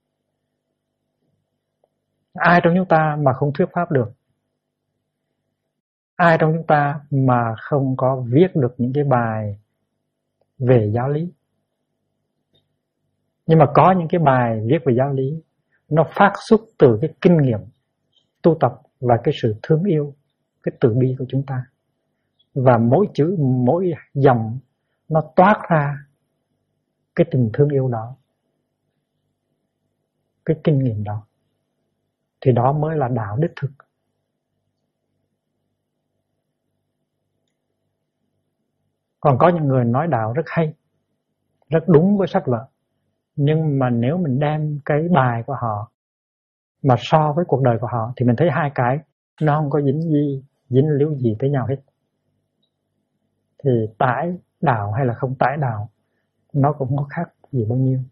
Ai trong chúng ta mà không thuyết pháp được? Ai trong chúng ta mà không có viết được những cái bài về giáo lý? Nhưng mà có những cái bài viết về giáo lý nó phát xuất từ cái kinh nghiệm tu tập và cái sự thương yêu, cái từ bi của chúng ta. Và mỗi chữ, mỗi dòng nó toát ra cái tình thương yêu đó, cái kinh nghiệm đó. Thì đó mới là đạo đích thực. Còn có những người nói đạo rất hay, rất đúng với sách vở. Nhưng mà nếu mình đem cái bài của họ mà so với cuộc đời của họ thì mình thấy hai cái nó không có dính líu gì tới nhau hết. Thì tải đạo hay là không tải đạo nó cũng không có khác gì bao nhiêu.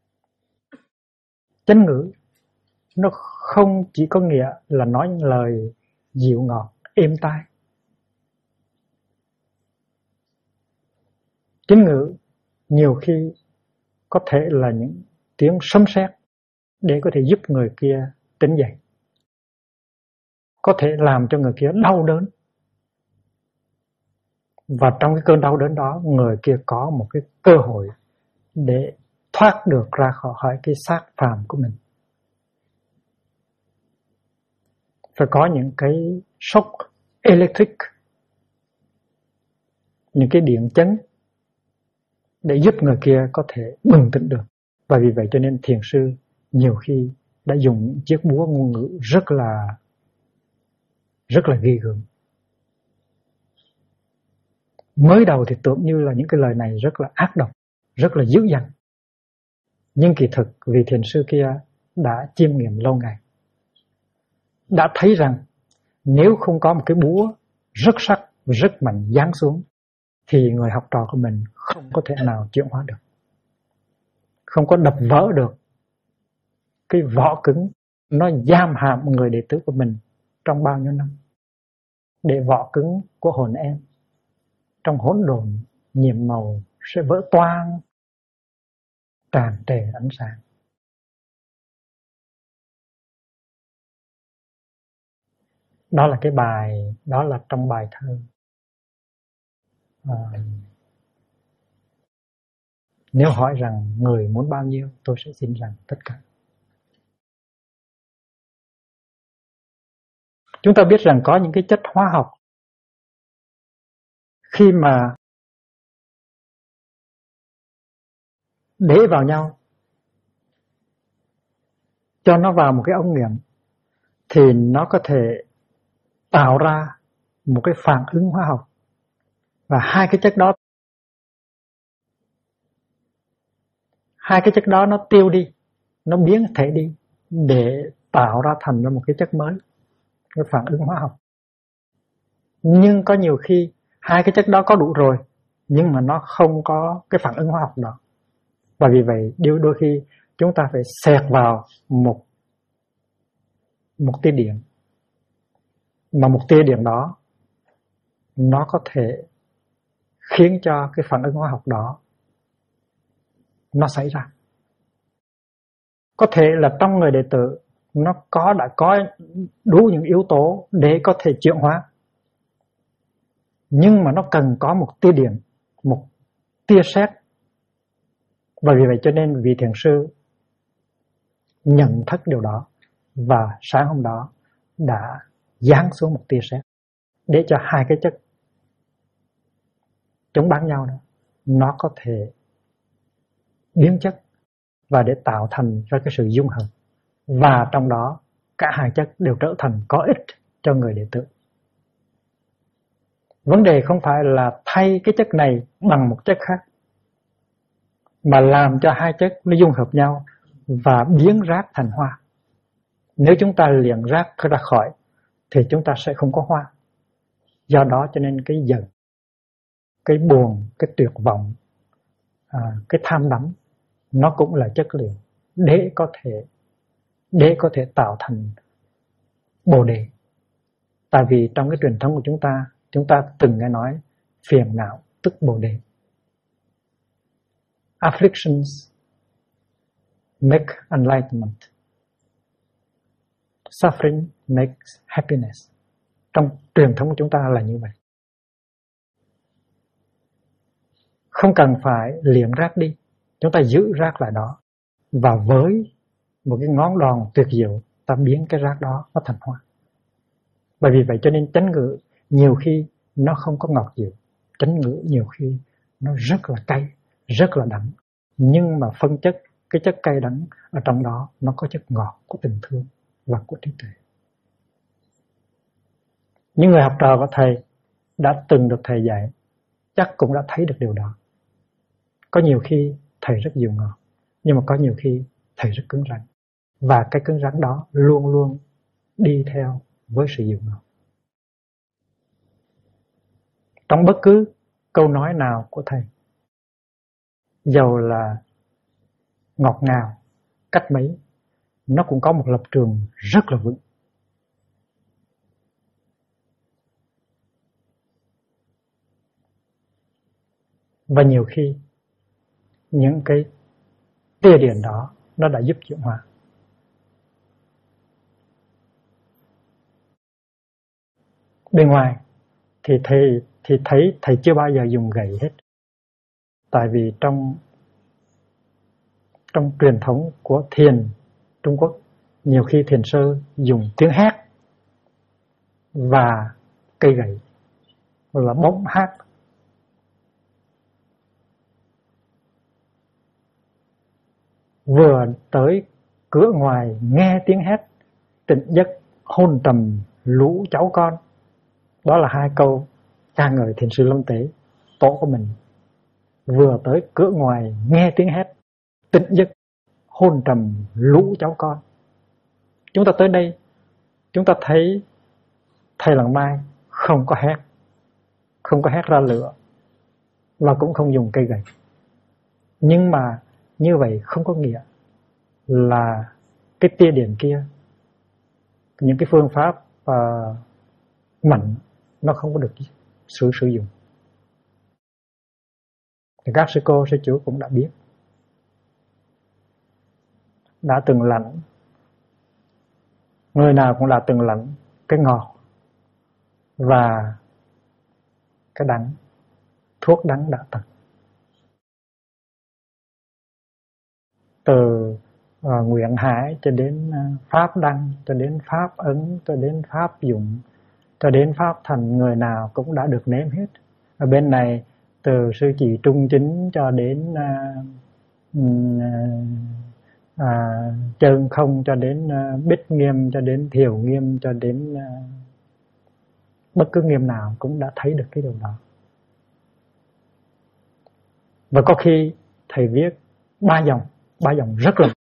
Chánh ngữ nó không chỉ có nghĩa là nói những lời dịu ngọt, êm tai. Chánh ngữ nhiều khi có thể là những tiếng sấm sét để có thể giúp người kia tỉnh dậy, có thể làm cho người kia đau đớn, và trong cái cơn đau đớn đó người kia có một cái cơ hội để thoát được ra khỏi cái xác phàm của mình. Phải có những cái sốc electric, những cái điện chấn để giúp người kia có thể bừng tỉnh được. Và vì vậy cho nên thiền sư nhiều khi đã dùng những chiếc búa ngôn ngữ rất là ghê gớm. Mới đầu thì tưởng như là những cái lời này rất là ác độc, rất là dữ dằn. Nhưng kỳ thực vị thiền sư kia đã chiêm nghiệm lâu ngày, đã thấy rằng nếu không có một cái búa rất sắc, rất mạnh giáng xuống thì người học trò của mình không có thể nào chuyển hóa được, không có đập vỡ được cái vỏ cứng nó giam hãm người đệ tử của mình trong bao nhiêu năm. Để vỏ cứng của hồn em trong hỗn độn nhiệm màu sẽ vỡ toang, tràn trề ánh sáng. Đó là cái bài, đó là trong bài thơ. Nếu hỏi rằng người muốn bao nhiêu, tôi sẽ xin rằng tất cả. Chúng ta biết rằng có những cái chất hóa học khi mà để vào nhau, cho nó vào một cái ống nghiệm thì nó có thể tạo ra một cái phản ứng hóa học. Và hai cái chất đó nó tiêu đi, nó biến thể đi để tạo ra thành ra một cái chất mới, cái phản ứng hóa học. Nhưng có nhiều khi hai cái chất đó có đủ rồi nhưng mà nó không có cái phản ứng hóa học đó. Và vì vậy đôi khi chúng ta phải xẹt vào một tia điện, mà một tia điện đó nó có thể khiến cho cái phản ứng hóa học đó nó xảy ra. Có thể là trong người đệ tử nó đã có đủ những yếu tố để có thể chuyển hóa, nhưng mà nó cần có một tia điện, một tia sét. Và vì vậy cho nên vị thiền sư nhận thức điều đó, và sáng hôm đó đã giáng xuống một tia sét để cho hai cái chất chống bắn nhau đó nó có thể biến chất và để tạo thành ra cái sự dung hợp, và trong đó cả hai chất đều trở thành có ích cho người đệ tử. Vấn đề không phải là thay cái chất này bằng một chất khác, mà làm cho hai chất nó dung hợp nhau và biến rác thành hoa. Nếu chúng ta liệng rác ra khỏi thì chúng ta sẽ không có hoa. Do đó cho nên cái giận, cái buồn, cái tuyệt vọng, cái tham đắm nó cũng là chất liệu để có thể tạo thành Bồ đề. Tại vì trong cái truyền thống của chúng ta từng nghe nói phiền não tức Bồ đề. Afflictions make enlightenment. Suffering makes happiness. Trong truyền thống của chúng ta là như vậy. Không cần phải liệm rác đi, chúng ta giữ rác lại đó, và với một cái ngón đòn tuyệt diệu, ta biến cái rác đó nó thành hoa. Bởi vì vậy cho nên chánh ngữ nhiều khi nó không có ngọt dịu, chánh ngữ nhiều khi nó rất là cay, rất là đắng, nhưng mà phân chất cái chất cay đắng ở trong đó nó có chất ngọt của tình thương và của trí tuệ. Những người học trò của thầy đã từng được thầy dạy chắc cũng đã thấy được điều đó. Có nhiều khi thầy rất dịu ngọt, nhưng mà có nhiều khi thầy rất cứng rắn, và cái cứng rắn đó luôn luôn đi theo với sự dịu ngọt. Trong bất cứ câu nói nào của thầy, dầu là ngọt ngào cách mấy, nó cũng có một lập trường rất là vững. Và nhiều khi những cái tia điện đó nó đã giúp chuyển hóa. Bên ngoài thì thấy thầy chưa bao giờ dùng gậy hết. Tại vì trong truyền thống của thiền Trung Quốc, nhiều khi thiền sư dùng tiếng hét và cây gậy, hoặc là bóng hát. Vừa tới cửa ngoài nghe tiếng hét, tỉnh giấc hôn trầm lũ cháu con. Đó là hai câu ca ngợi thiền sư Lâm Tế, tổ của mình. Vừa tới cửa ngoài nghe tiếng hét, tỉnh giấc hôn trầm lũ cháu con. Chúng ta tới đây, chúng ta thấy thầy Lặng Mai không có hét ra lửa, và cũng không dùng cây gậy. Nhưng mà như vậy không có nghĩa là cái tia điện kia, những cái phương pháp mạnh, nó không có được sử dụng. Thì các sư cô, sư chủ cũng đã biết, đã từng lãnh, người nào cũng đã từng lãnh cái ngọt và cái đắng, thuốc đắng đã từng. Từ Nguyện Hải cho đến Pháp Đăng, cho đến Pháp Ấn, cho đến Pháp Dụng, cho đến Pháp Thành, người nào cũng đã được nếm hết. Ở bên này từ sư chị Trung Chính cho đến Chân Không, cho đến Bích Nghiêm, cho đến Thiểu Nghiêm, cho đến bất cứ nghiêm nào cũng đã thấy được cái điều đó. Và có khi thầy viết 3 dòng rất là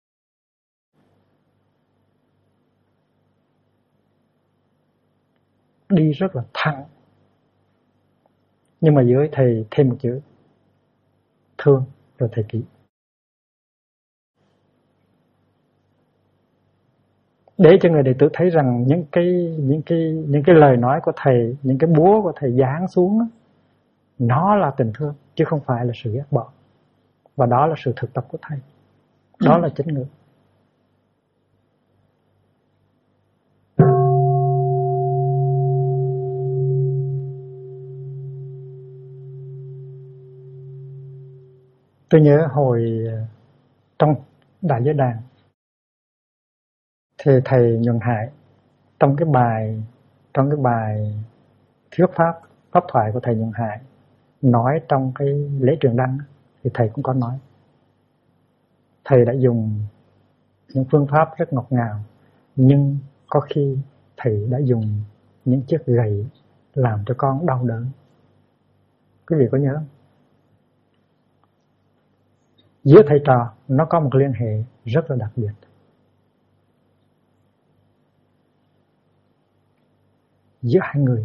đi rất là thẳng, nhưng mà dưới thầy thêm một chữ thương, rồi thầy ký. Để cho người đệ tử thấy rằng những cái lời nói của thầy, những cái búa của thầy giáng xuống, nó là tình thương chứ không phải là sự ghét bỏ. Và đó là sự thực tập của thầy. Đó là chánh ngữ. Tôi nhớ hồi trong Đại Giới Đàn thì thầy Nhuận Hải trong cái bài thuyết pháp thoại của thầy Nhuận Hải nói trong cái lễ truyền đăng, thì thầy cũng có nói. Thầy đã dùng những phương pháp rất ngọt ngào, nhưng có khi thầy đã dùng những chiếc gậy làm cho con đau đớn. Quý vị có nhớ không? Giữa thầy trò nó có một liên hệ rất là đặc biệt. Giữa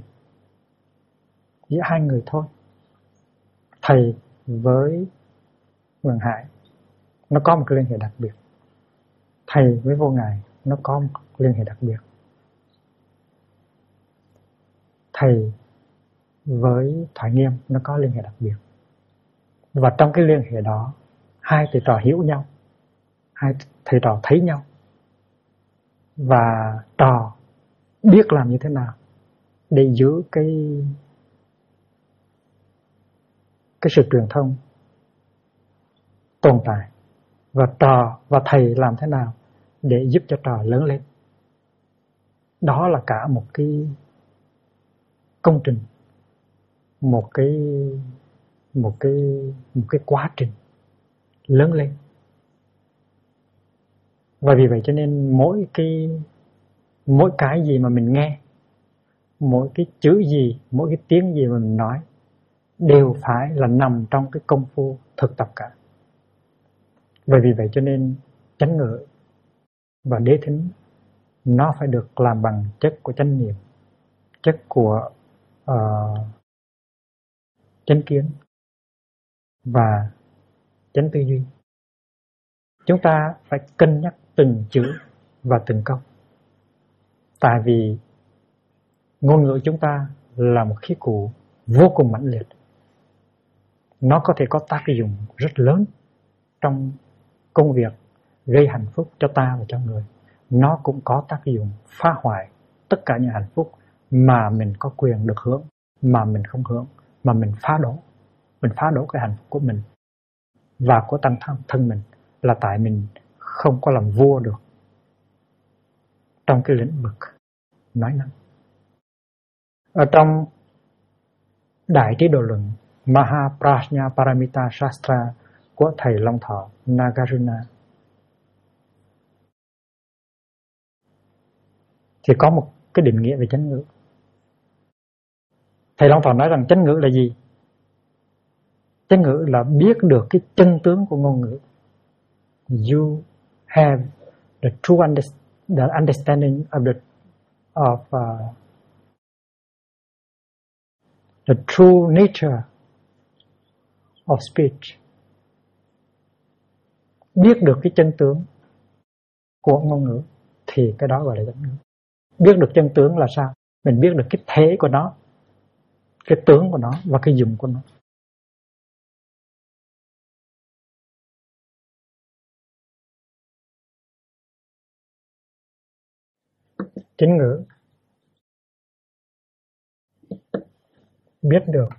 hai người thôi. Thầy với Nguyện Hải nó có một cái liên hệ đặc biệt. Thầy với Vô Ngại nó có một liên hệ đặc biệt. Thầy với Thoại Nghiêm nó có liên hệ đặc biệt. Và trong cái liên hệ đó, hai thầy trò hiểu nhau, hai thầy trò thấy nhau và trò biết làm như thế nào để giữ cái sự truyền thông tồn tại, và trò và thầy làm thế nào để giúp cho trò lớn lên. Đó là cả một cái công trình, một cái quá trình lớn lên. Và vì vậy cho nên mỗi cái gì mà mình nghe, mỗi cái chữ gì, mỗi cái tiếng gì mà mình nói đều phải là nằm trong cái công phu thực tập cả. Và vì vậy cho nên chánh ngữ và đế thính nó phải được làm bằng chất của chánh niệm, chất của chánh kiến và chánh tư duy. Chúng ta phải cân nhắc từng chữ và từng câu. Tại vì ngôn ngữ chúng ta là một khí cụ vô cùng mãnh liệt. Nó có thể có tác dụng rất lớn trong công việc gây hạnh phúc cho ta và cho người. Nó cũng có tác dụng phá hoại tất cả những hạnh phúc mà mình có quyền được hưởng, mà mình không hưởng, mà mình phá đổ. Mình phá đổ cái hạnh phúc của mình và của thân mình là tại mình không có làm vua được trong cái lĩnh vực nói năng. Ở trong Đại Trí Độ Luận Mahaprajna Paramita Shastra của thầy Long Thọ Nagarjuna thì có một cái định nghĩa về chánh ngữ. Thầy Long Thọ nói rằng chánh ngữ là gì? Chánh ngữ là biết được cái chân tướng của ngôn ngữ. You have the understanding of the true nature of speech. Biết được cái chân tướng của ngôn ngữ thì cái đó gọi là chánh ngữ. Biết được chân tướng là sao? Mình biết được cái thế của nó, cái tướng của nó và cái dùng của nó. Chánh ngữ biết được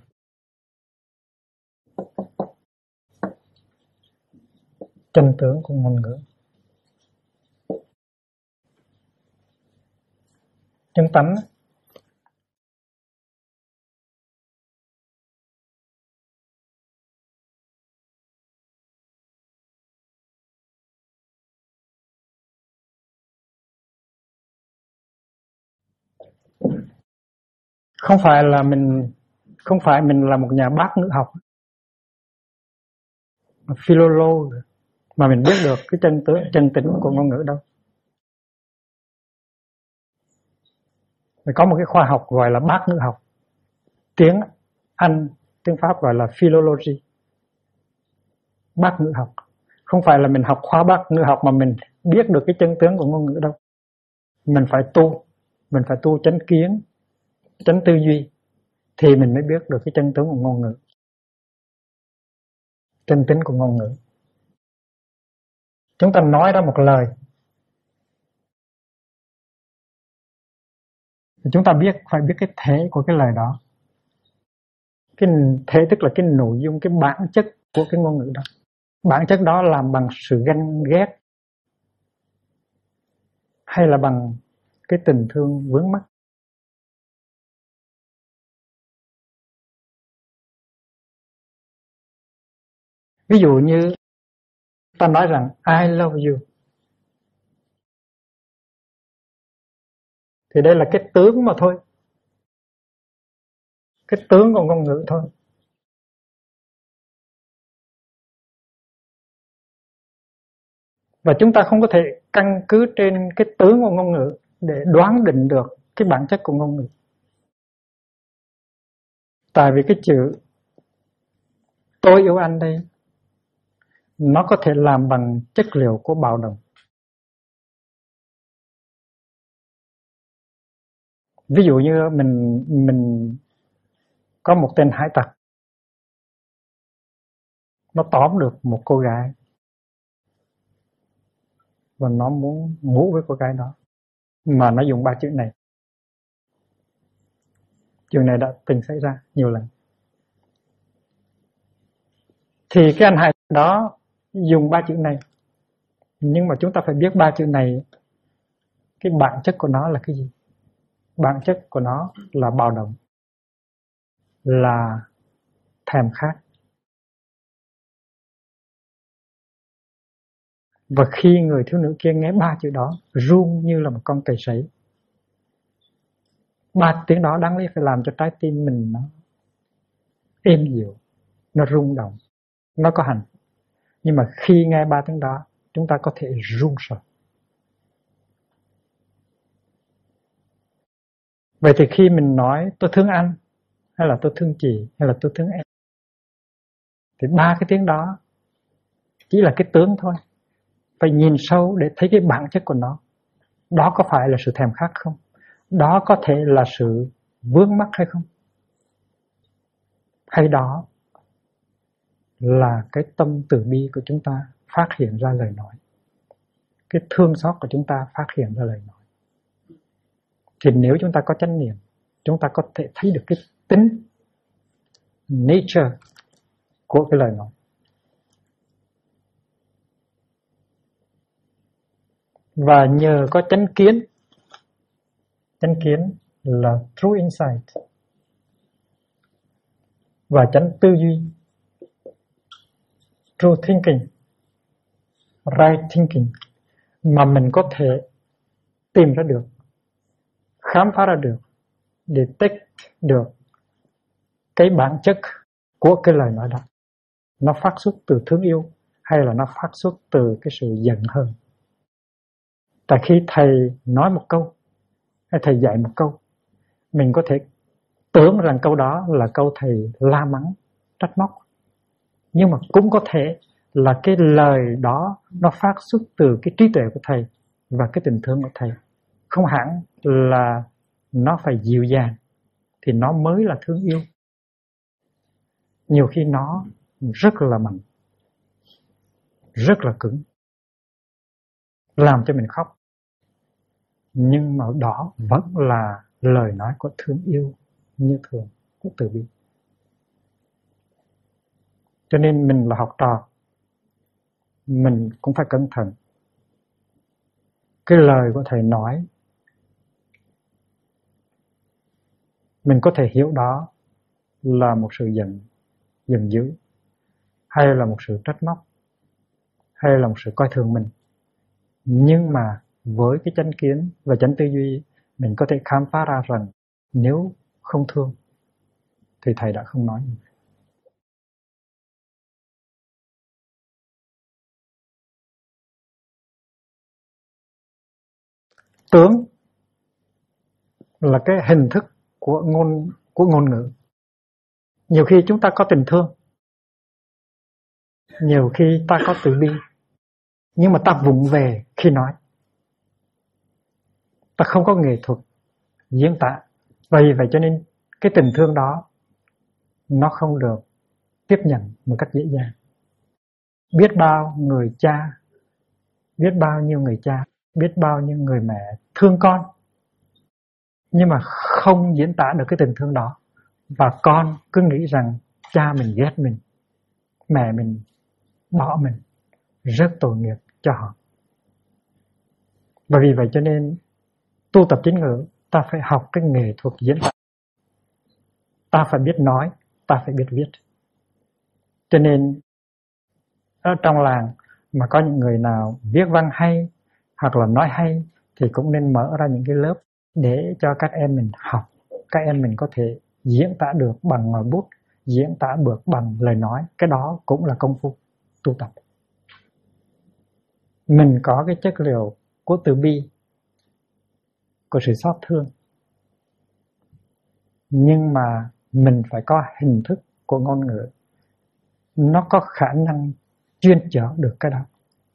chân tướng của ngôn ngữ. Chân tánh không phải mình là một nhà bác ngữ học, philolog mà mình biết được cái chân tính của ngôn ngữ đâu. Có một cái khoa học gọi là bác ngữ học, tiếng Anh, tiếng Pháp gọi là philology, bác ngữ học. Không phải là mình học khoa bác ngữ học mà mình biết được cái chân tướng của ngôn ngữ đâu. Mình phải tu chánh kiến, chánh tư duy thì mình mới biết được cái chân tướng của ngôn ngữ, chân tính của ngôn ngữ. Chúng ta nói ra một lời, chúng ta phải biết cái thế của cái lời đó. Cái thế tức là cái nội dung, cái bản chất của cái ngôn ngữ đó. Bản chất đó làm bằng sự ganh ghét hay là bằng cái tình thương vướng mắc. Ví dụ như ta nói rằng I love you, thì đây là cái tướng mà thôi, cái tướng của ngôn ngữ thôi. Và chúng ta không có thể căn cứ trên cái tướng của ngôn ngữ để đoán định được cái bản chất của ngôn ngữ. Tại vì cái chữ tôi yêu anh đây, nó có thể làm bằng chất liệu của bạo động. Ví dụ như mình có một tên hải tặc, nó tóm được một cô gái, và nó muốn ngủ với cô gái đó, mà nó dùng 3 chữ này. Chuyện này đã từng xảy ra nhiều lần. Thì cái anh hai đó dùng 3 chữ này, nhưng mà chúng ta phải biết 3 chữ này cái bản chất của nó là cái gì. Bản chất của nó là bạo động, là thèm khát. Và khi người thiếu nữ kia nghe 3 chữ đó, run như là một con cầy sấy. 3 tiếng đó đáng lý phải làm cho trái tim mình nó êm dịu, nó rung động, nó có hạnh. Nhưng mà khi nghe 3 tiếng đó, chúng ta có thể run sợ. Vậy thì khi mình nói tôi thương anh, hay là tôi thương chị, hay là tôi thương em, thì 3 cái tiếng đó chỉ là cái tướng thôi. Phải nhìn sâu để thấy cái bản chất của nó. Đó có phải là sự thèm khát không? Đó có thể là sự vướng mắc hay không? Hay đó là cái tâm từ bi của chúng ta phát hiện ra lời nói, cái thương xót của chúng ta phát hiện ra lời nói. Thì nếu chúng ta có chánh niệm, chúng ta có thể thấy được cái tính nature của cái lời nói. Và nhờ có chánh kiến là true insight, và chánh tư duy, true thinking, right thinking, mà mình có thể tìm ra được, khám phá ra được, detect được cái bản chất của cái lời nói đó. Nó phát xuất từ thương yêu hay là nó phát xuất từ cái sự giận hờn. Tại khi thầy nói một câu hay thầy dạy một câu, mình có thể tưởng rằng câu đó là câu thầy la mắng, trách móc. Nhưng mà cũng có thể là cái lời đó nó phát xuất từ cái trí tuệ của thầy và cái tình thương của thầy. Không hẳn là nó phải dịu dàng thì nó mới là thương yêu. Nhiều khi nó rất là mạnh, rất là cứng, làm cho mình khóc. Nhưng mà đó vẫn là lời nói của thương yêu như thường, của từ bi. Cho nên mình là học trò, mình cũng phải cẩn thận. Cái lời của thầy nói, mình có thể hiểu đó là một sự giận dữ, hay là một sự trách móc, hay là một sự coi thường mình. Nhưng mà với cái chánh kiến và chánh tư duy, mình có thể khám phá ra rằng nếu không thương thì thầy đã không nói. Tướng là cái hình thức của ngôn ngữ. Nhiều khi chúng ta có tình thương, nhiều khi ta có từ bi, nhưng mà ta vụng về khi nói. Ta không có nghệ thuật diễn tả. Vậy cho nên cái tình thương đó nó không được tiếp nhận một cách dễ dàng. Biết bao người cha, biết bao nhiêu người cha, biết bao nhiêu người mẹ thương con, nhưng mà không diễn tả được cái tình thương đó. Và con cứ nghĩ rằng cha mình ghét mình, mẹ mình bỏ mình, rất tội nghiệp cho họ. Và vì vậy cho nên tu tập chính ngữ, ta phải học cái nghệ thuật diễn tả. Ta phải biết nói, ta phải biết viết. Cho nên ở trong làng mà có những người nào viết văn hay hoặc là nói hay thì cũng nên mở ra những cái lớp để cho các em mình học. Các em mình có thể diễn tả được bằng ngòi bút, diễn tả được bằng lời nói. Cái đó cũng là công phu tu tập. Mình có cái chất liệu của từ bi, của sự xót thương, nhưng mà mình phải có hình thức của ngôn ngữ, nó có khả năng chuyên chở được cái đó.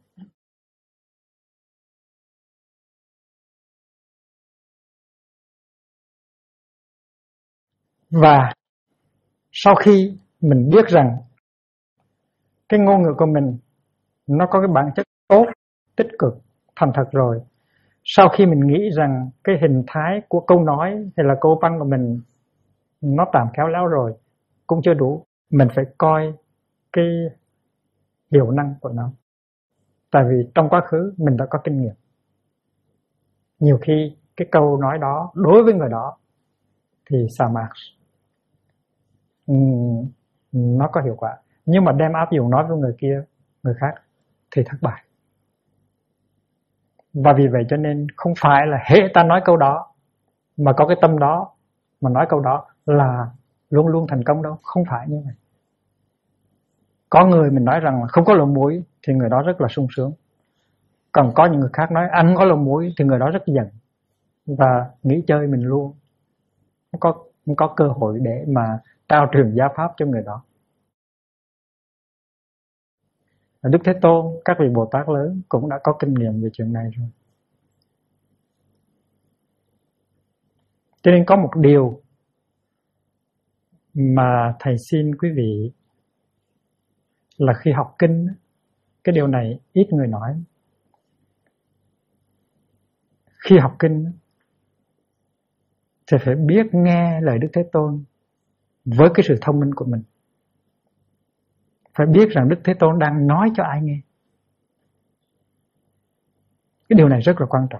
Và sau khi mình biết rằng cái ngôn ngữ của mình nó có cái bản chất tốt, tích cực, thành thật rồi, sau khi mình nghĩ rằng cái hình thái của câu nói hay là câu văn của mình nó tạm khéo léo rồi cũng chưa đủ, mình phải coi cái hiệu năng của nó. Tại vì trong quá khứ mình đã có kinh nghiệm, nhiều khi cái câu nói đó đối với người đó thì sa mạc nó có hiệu quả, nhưng mà đem áp dụng nói với người kia, người khác thì thất bại. Và vì vậy cho nên không phải là hễ ta nói câu đó mà có cái tâm đó mà nói câu đó là luôn luôn thành công đâu, không phải như vậy. Có người mình nói rằng là không có lỗ mũi thì người đó rất là sung sướng, còn có những người khác nói anh có lỗ mũi thì người đó rất giận và nghĩ chơi mình luôn, không có cơ hội để mà trao truyền giáo pháp cho người đó. Đức Thế Tôn, các vị Bồ Tát lớn cũng đã có kinh nghiệm về chuyện này rồi. Cho nên có một điều mà thầy xin quý vị là khi học kinh, cái điều này ít người nói. Khi học kinh thì phải biết nghe lời Đức Thế Tôn với cái sự thông minh của mình. Phải biết rằng Đức Thế Tôn đang nói cho ai nghe. Cái điều này rất là quan trọng.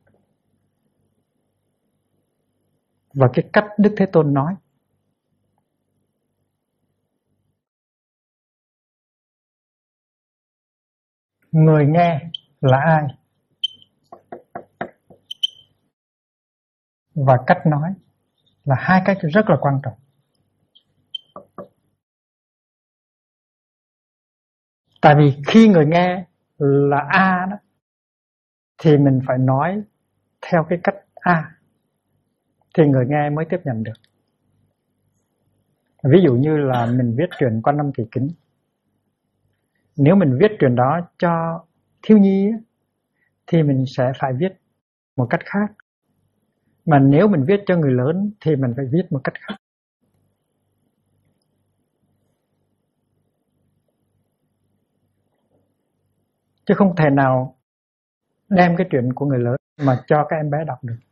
Và cái cách Đức Thế Tôn nói. Người nghe là ai? Và cách nói là hai cách rất là quan trọng. Tại vì khi người nghe là A đó, thì mình phải nói theo cái cách A thì người nghe mới tiếp nhận được. Ví dụ như là mình viết truyện Quan Âm Thị Kính. Nếu mình viết truyện đó cho thiếu nhi thì mình sẽ phải viết một cách khác. Mà nếu mình viết cho người lớn thì mình phải viết một cách khác. Chứ không thể nào đem cái chuyện của người lớn mà cho các em bé đọc được.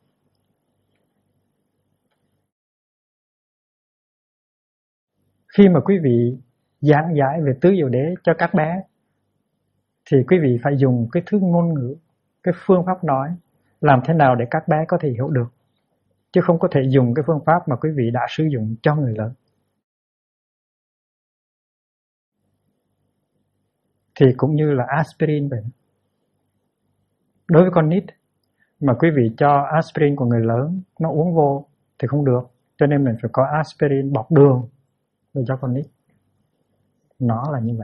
Khi mà quý vị giảng giải về tứ diệu đế cho các bé thì quý vị phải dùng cái thứ ngôn ngữ, cái phương pháp nói làm thế nào để các bé có thể hiểu được, chứ không có thể dùng cái phương pháp mà quý vị đã sử dụng cho người lớn. Thì cũng như là aspirin vậy. Đối với con nít mà quý vị cho aspirin của người lớn nó uống vô thì không được, cho nên mình phải có aspirin bọc đường để cho con nít. Nó là như vậy.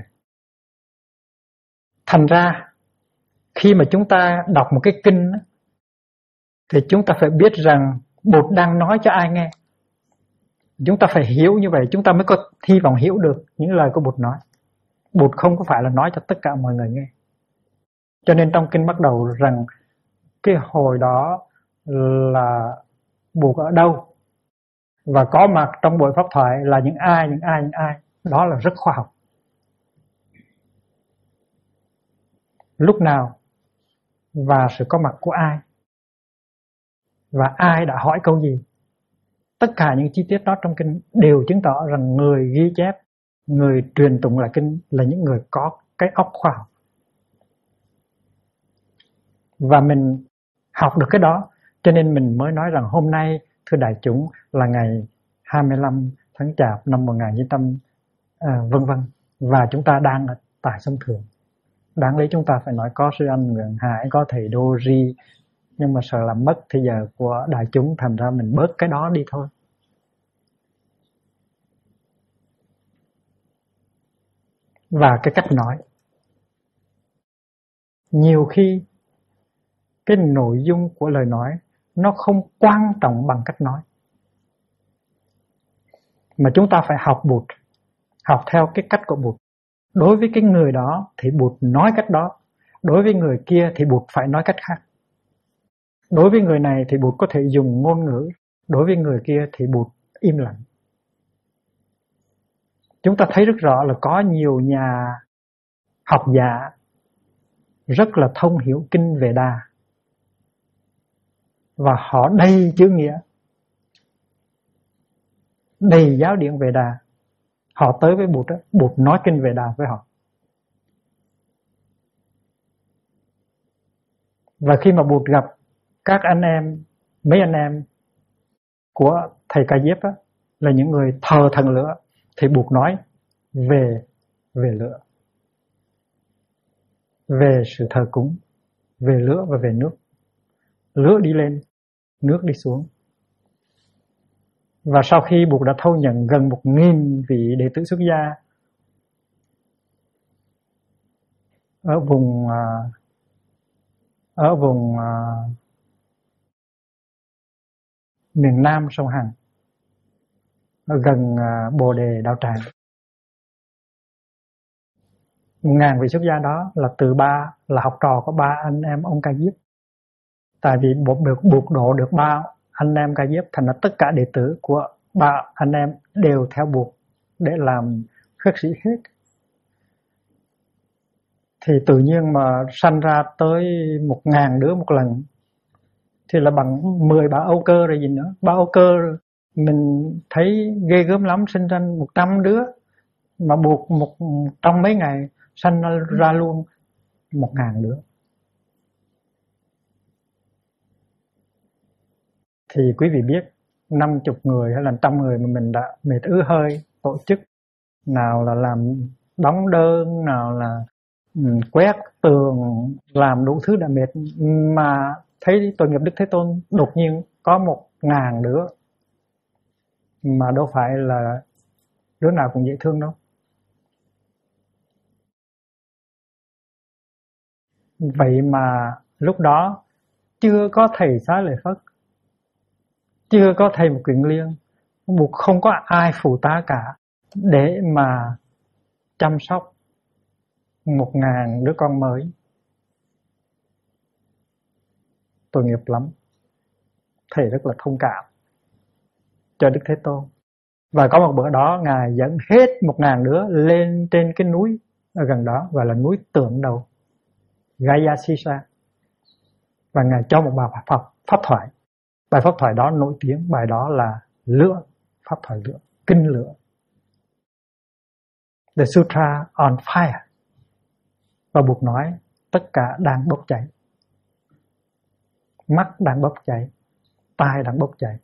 Thành ra khi mà chúng ta đọc một cái kinh thì chúng ta phải biết rằng Bụt đang nói cho ai nghe. Chúng ta phải hiểu như vậy chúng ta mới có hy vọng hiểu được những lời của Bụt nói. Bụt không có phải là nói cho tất cả mọi người nghe. Cho nên trong kinh bắt đầu rằng cái hồi đó là Bụt ở đâu và có mặt trong buổi pháp thoại là những ai. Đó là rất khoa học. Lúc nào và sự có mặt của ai và ai đã hỏi câu gì. Tất cả những chi tiết đó trong kinh đều chứng tỏ rằng người ghi chép, người truyền tụng lại kinh là những người có cái óc khoa học. Và mình học được cái đó, cho nên mình mới nói rằng hôm nay thưa đại chúng là ngày 25 tháng Chạp năm 1900 vân vân, và chúng ta đang ở tại sông Thượng. Đáng lý chúng ta phải nói có sư anh Nguyễn Hải, có thầy Đô Ri, nhưng mà sợ làm mất thời giờ của đại chúng, thành ra mình bớt cái đó đi thôi. Và cái cách nói, nhiều khi cái nội dung của lời nói nó không quan trọng bằng cách nói, mà chúng ta phải học Bụt, học theo cái cách của Bụt. Đối với cái người đó thì Bụt nói cách đó, đối với người kia thì Bụt phải nói cách khác. Đối với người này thì Bụt có thể dùng ngôn ngữ, đối với người kia thì Bụt im lặng. Chúng ta thấy rất rõ là có nhiều nhà học giả rất là thông hiểu kinh Veda và họ đầy chữ nghĩa, đầy giáo điển Veda. Họ tới với Bụt đó, Bụt nói kinh Veda với họ. Và khi mà Bụt gặp các anh em, mấy anh em của thầy Ca Diếp đó, là những người thờ thần lửa, thì Bụt nói về lửa, về sự thờ cúng, về lửa và về nước. Lửa đi lên, nước đi xuống. Và sau khi Bụt đã thâu nhận gần 1.000 vị đệ tử xuất gia ở vùng miền Nam sông Hằng, ở gần Bồ Đề Đạo Tràng, 1.000 vị xuất gia đó là học trò của 3 anh em ông Ca Diếp. Tại vì Bụt độ được 3 anh em Ca Diếp, thành ra tất cả đệ tử của 3 anh em đều theo Bụt để làm khất sĩ hết. Thì tự nhiên mà sanh ra tới 1.000 đứa một lần thì là bằng 10 bà Âu Cơ rồi gì nữa. Bà Âu Cơ mình thấy ghê gớm lắm, sinh ra 100 đứa mà buộc trong mấy ngày sanh ra luôn 1.000 đứa. Thì quý vị biết 50 người hay là 100 người mà mình đã mệt ứ hơi tổ chức, nào là làm đóng đơn, nào là quét tường, làm đủ thứ đã mệt, mà thấy tội nghiệp Đức Thế Tôn đột nhiên có 1.000 đứa mà đâu phải là đứa nào cũng dễ thương đâu. Vậy mà lúc đó chưa có thầy Xá Lợi Phất, chưa có thầy Một Kiền Liên, Bụt không có ai phụ tá cả để mà chăm sóc 1.000 đứa con mới. Tội nghiệp lắm. Thầy rất là thông cảm cho Đức Thế Tôn. Và có một bữa đó Ngài dẫn hết 1.000 đứa lên trên cái núi ở gần đó, gọi là núi Tượng Đầu, Gayasisa. Và Ngài cho một bài pháp thoại. Bài pháp thoại đó nổi tiếng, bài đó là lửa, pháp thoại lửa, kinh lửa. The Sutra on Fire. Và Bụt nói tất cả đang bốc cháy. Mắt đang bốc cháy, tai đang bốc cháy.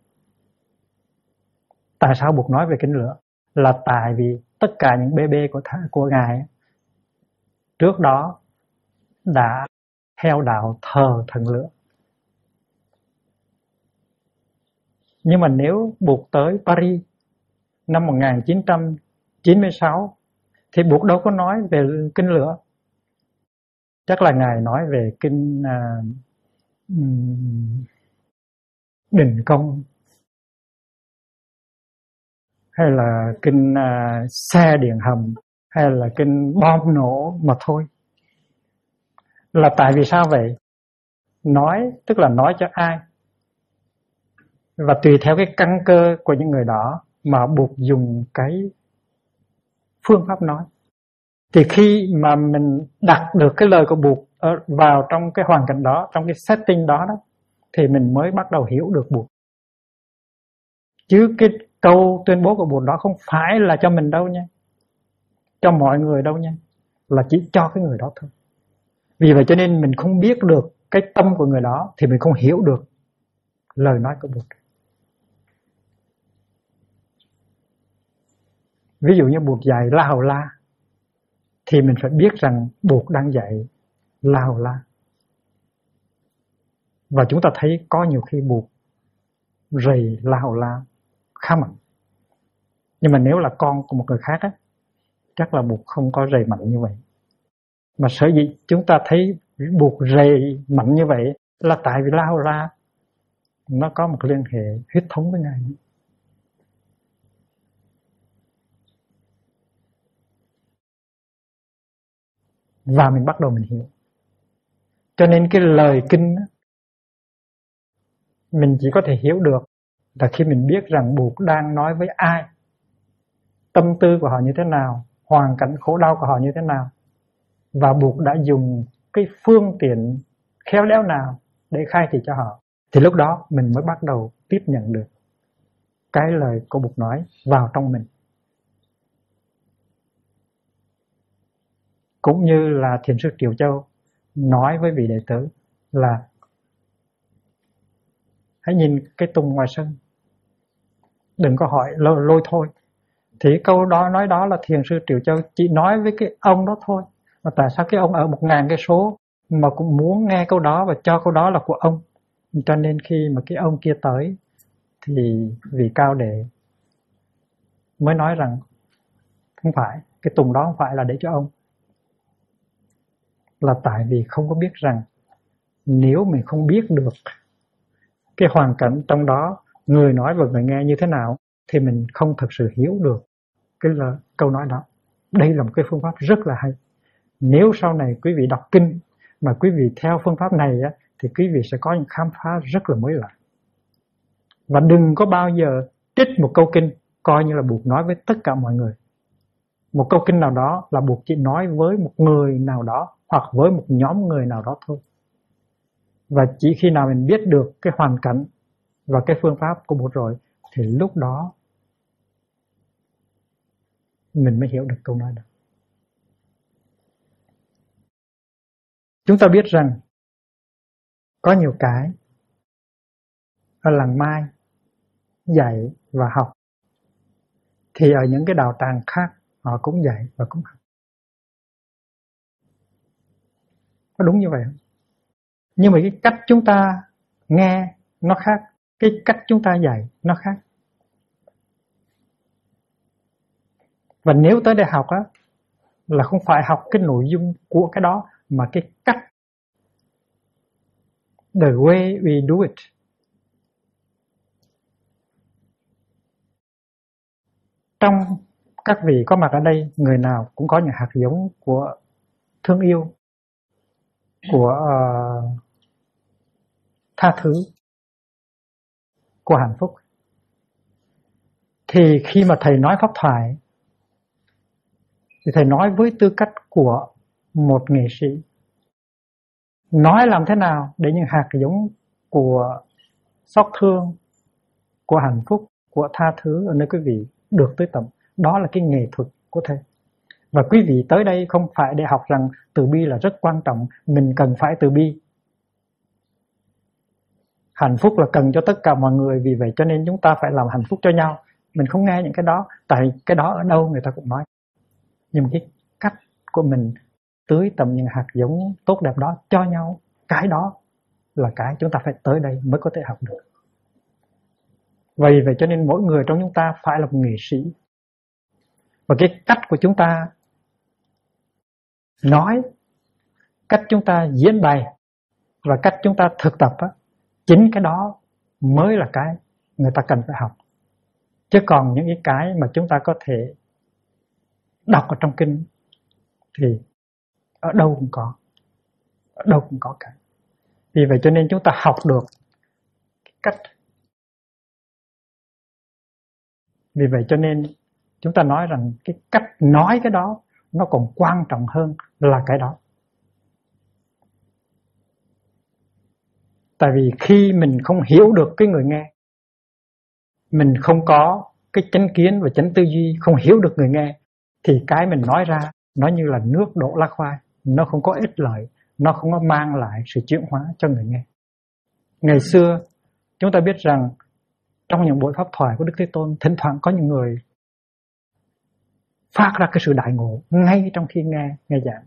Tại sao Bụt nói về kinh lửa? Là tại vì tất cả những bê bê của Ngài trước đó đã theo đạo thờ thần lửa. Nhưng mà nếu Bụt tới Paris năm 1996 thì Bụt đâu có nói về kinh lửa. Chắc là Ngài nói về kinh Đình Công, hay là kinh xe điện hầm, hay là kinh bom nổ mà thôi. Là tại vì sao vậy? Nói tức là nói cho ai, và tùy theo cái căn cơ của những người đó mà Bụt dùng cái phương pháp nói. Thì khi mà mình đặt được cái lời của Bụt vào trong cái hoàn cảnh đó, trong cái setting đó, thì mình mới bắt đầu hiểu được Bụt. Chứ cái câu tuyên bố của Bụt đó không phải là cho mình đâu nha, cho mọi người đâu nha, là chỉ cho cái người đó thôi. Vì vậy cho nên mình không biết được cái tâm của người đó thì mình không hiểu được lời nói của Bụt. Ví dụ như Bụt dạy La Hầu La thì mình phải biết rằng Bụt đang dạy La Hầu La. Và chúng ta thấy có nhiều khi Bụt rầy La Hầu La khá mạnh. Nhưng mà nếu là con của một người khác á, chắc là Bụt không có rầy mạnh như vậy. Mà sở dĩ chúng ta thấy Bụt rầy mạnh như vậy là tại vì La Hầu La nó có một liên hệ huyết thống với Ngài. Và mình bắt đầu mình hiểu. Cho nên cái lời kinh đó, mình chỉ có thể hiểu được là khi mình biết rằng Bụt đang nói với ai, tâm tư của họ như thế nào, hoàn cảnh khổ đau của họ như thế nào, và Bụt đã dùng cái phương tiện khéo léo nào để khai thị cho họ, thì lúc đó mình mới bắt đầu tiếp nhận được cái lời cô Bụt nói vào trong mình. Cũng như là Thiền sư Triệu Châu nói với vị đệ tử là hãy nhìn cái tùng ngoài sân, đừng có hỏi lôi thôi. Thì câu đó nói đó là Thiền sư Triệu Châu chỉ nói với cái ông đó thôi. Mà tại sao cái ông ở 1000 cây số mà cũng muốn nghe câu đó và cho câu đó là của ông? Cho nên khi mà cái ông kia tới thì vị cao đệ mới nói rằng không phải, cái tùng đó không phải là để cho ông. Là tại vì không có biết rằng nếu mình không biết được cái hoàn cảnh trong đó, người nói và người nghe như thế nào, thì mình không thực sự hiểu được cái là câu nói đó. Đây là một cái phương pháp rất là hay. Nếu sau này quý vị đọc kinh mà quý vị theo phương pháp này á, thì quý vị sẽ có những khám phá rất là mới lạ. Và đừng có bao giờ trích một câu kinh coi như là Bụt nói với tất cả mọi người. Một câu kinh nào đó là Bụt chỉ nói với một người nào đó hoặc với một nhóm người nào đó thôi. Và chỉ khi nào mình biết được cái hoàn cảnh và cái phương pháp của Bụt rồi, thì lúc đó mình mới hiểu được câu nói đó. Chúng ta biết rằng có nhiều cái ở làng Mai dạy và học, thì ở những cái đạo tràng khác họ cũng dạy và cũng học. Có đúng như vậy không? Nhưng mà cái cách chúng ta nghe nó khác, cái cách chúng ta dạy nó khác. Và nếu tới đây học á, là không phải học cái nội dung của cái đó, mà cái cách, the way we do it. Trong các vị có mặt ở đây, người nào cũng có những hạt giống của thương yêu, của tha thứ, của hạnh phúc. Thì khi mà thầy nói pháp thoại, thì thầy nói với tư cách của một nghệ sĩ. Nói làm thế nào để những hạt giống của xót thương, của hạnh phúc, của tha thứ ở nơi quý vị được tới tận. Đó là cái nghệ thuật của thầy. Và quý vị tới đây không phải để học rằng từ bi là rất quan trọng, mình cần phải từ bi. Hạnh phúc là cần cho tất cả mọi người, vì vậy cho nên chúng ta phải làm hạnh phúc cho nhau. Mình không nghe những cái đó, tại cái đó ở đâu người ta cũng nói. Nhưng cái cách của mình tưới tầm những hạt giống tốt đẹp đó cho nhau, cái đó là cái chúng ta phải tới đây mới có thể học được. Vậy cho nên mỗi người trong chúng ta phải là một nghệ sĩ. Và cái cách của chúng ta nói, cách chúng ta diễn bày và cách chúng ta thực tập á, chính cái đó mới là cái người ta cần phải học. Chứ còn những cái mà chúng ta có thể đọc ở trong kinh thì ở đâu cũng có. Ở đâu cũng có cả. Vì vậy cho nên chúng ta học được cách. Vì vậy cho nên chúng ta nói rằng cái cách nói cái đó nó còn quan trọng hơn là cái đó. Tại vì khi mình không hiểu được cái người nghe, mình không có cái chánh kiến và chánh tư duy, không hiểu được người nghe, thì cái mình nói ra nó như là nước đổ lá khoai, nó không có ích lợi, nó không có mang lại sự chuyển hóa cho người nghe. Ngày xưa chúng ta biết rằng trong những buổi pháp thoại của Đức Thế Tôn, thỉnh thoảng có những người phát ra cái sự đại ngộ ngay trong khi nghe giảng.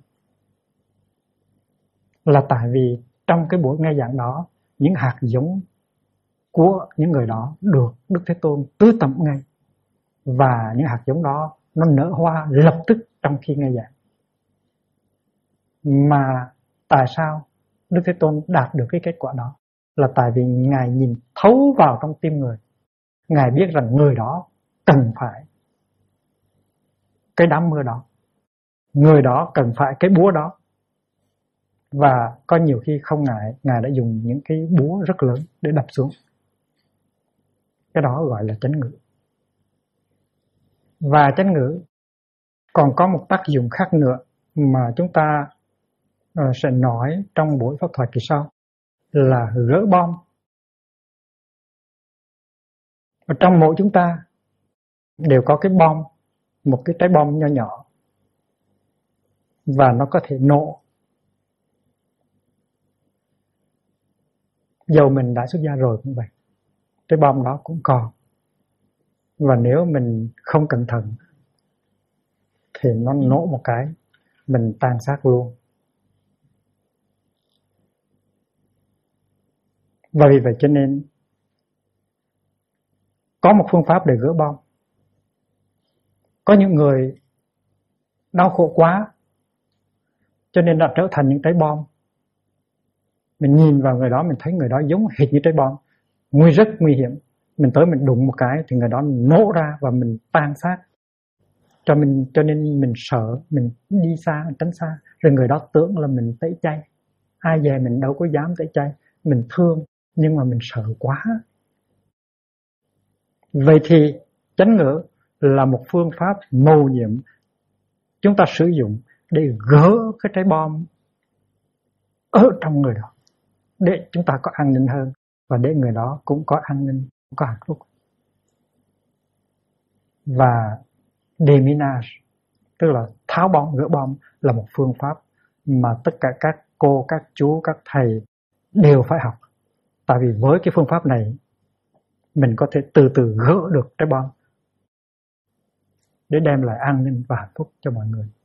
Là tại vì trong cái buổi nghe giảng đó, những hạt giống của những người đó được Đức Thế Tôn tưới tẩm ngay. Và những hạt giống đó nó nở hoa lập tức trong khi nghe giảng. Mà tại sao Đức Thế Tôn đạt được cái kết quả đó? Là tại vì Ngài nhìn thấu vào trong tim người. Ngài biết rằng người đó cần phải cái đám mưa đó, người đó cần phải cái búa đó. Và có nhiều khi không ngại, Ngài đã dùng những cái búa rất lớn để đập xuống. Cái đó gọi là chánh ngữ. Và chánh ngữ còn có một tác dụng khác nữa mà chúng ta sẽ nói trong buổi pháp thoại kỳ sau là gỡ bom. Ở trong mỗi chúng ta đều có cái bom, một cái trái bom nho nhỏ, và nó có thể nổ. Dầu mình đã xuất gia rồi cũng vậy, trái bom đó cũng còn. Và nếu mình không cẩn thận thì nó nổ một cái, mình tan xác luôn. Và vì vậy cho nên có một phương pháp để gỡ bom. Có những người đau khổ quá cho nên đã trở thành những trái bom. Mình nhìn vào người đó, mình thấy người đó giống hệt như trái bom, rất nguy hiểm. Mình tới mình đụng một cái thì người đó nổ ra và mình tan xác. Cho nên mình sợ, mình đi xa, mình tránh xa. Rồi người đó tưởng là mình tẩy chay. Ai về mình đâu có dám tẩy chay. Mình thương nhưng mà mình sợ quá. Vậy thì chánh ngữ là một phương pháp mầu nhiệm chúng ta sử dụng để gỡ cái trái bom ở trong người đó, để chúng ta có an ninh hơn, và để người đó cũng có an ninh, cũng có hạnh phúc. Và deminage, tức là tháo bom, gỡ bom, là một phương pháp mà tất cả các cô, các chú, các thầy đều phải học. Tại vì với cái phương pháp này mình có thể từ từ gỡ được trái bom để đem lại an ninh và hạnh phúc cho mọi người.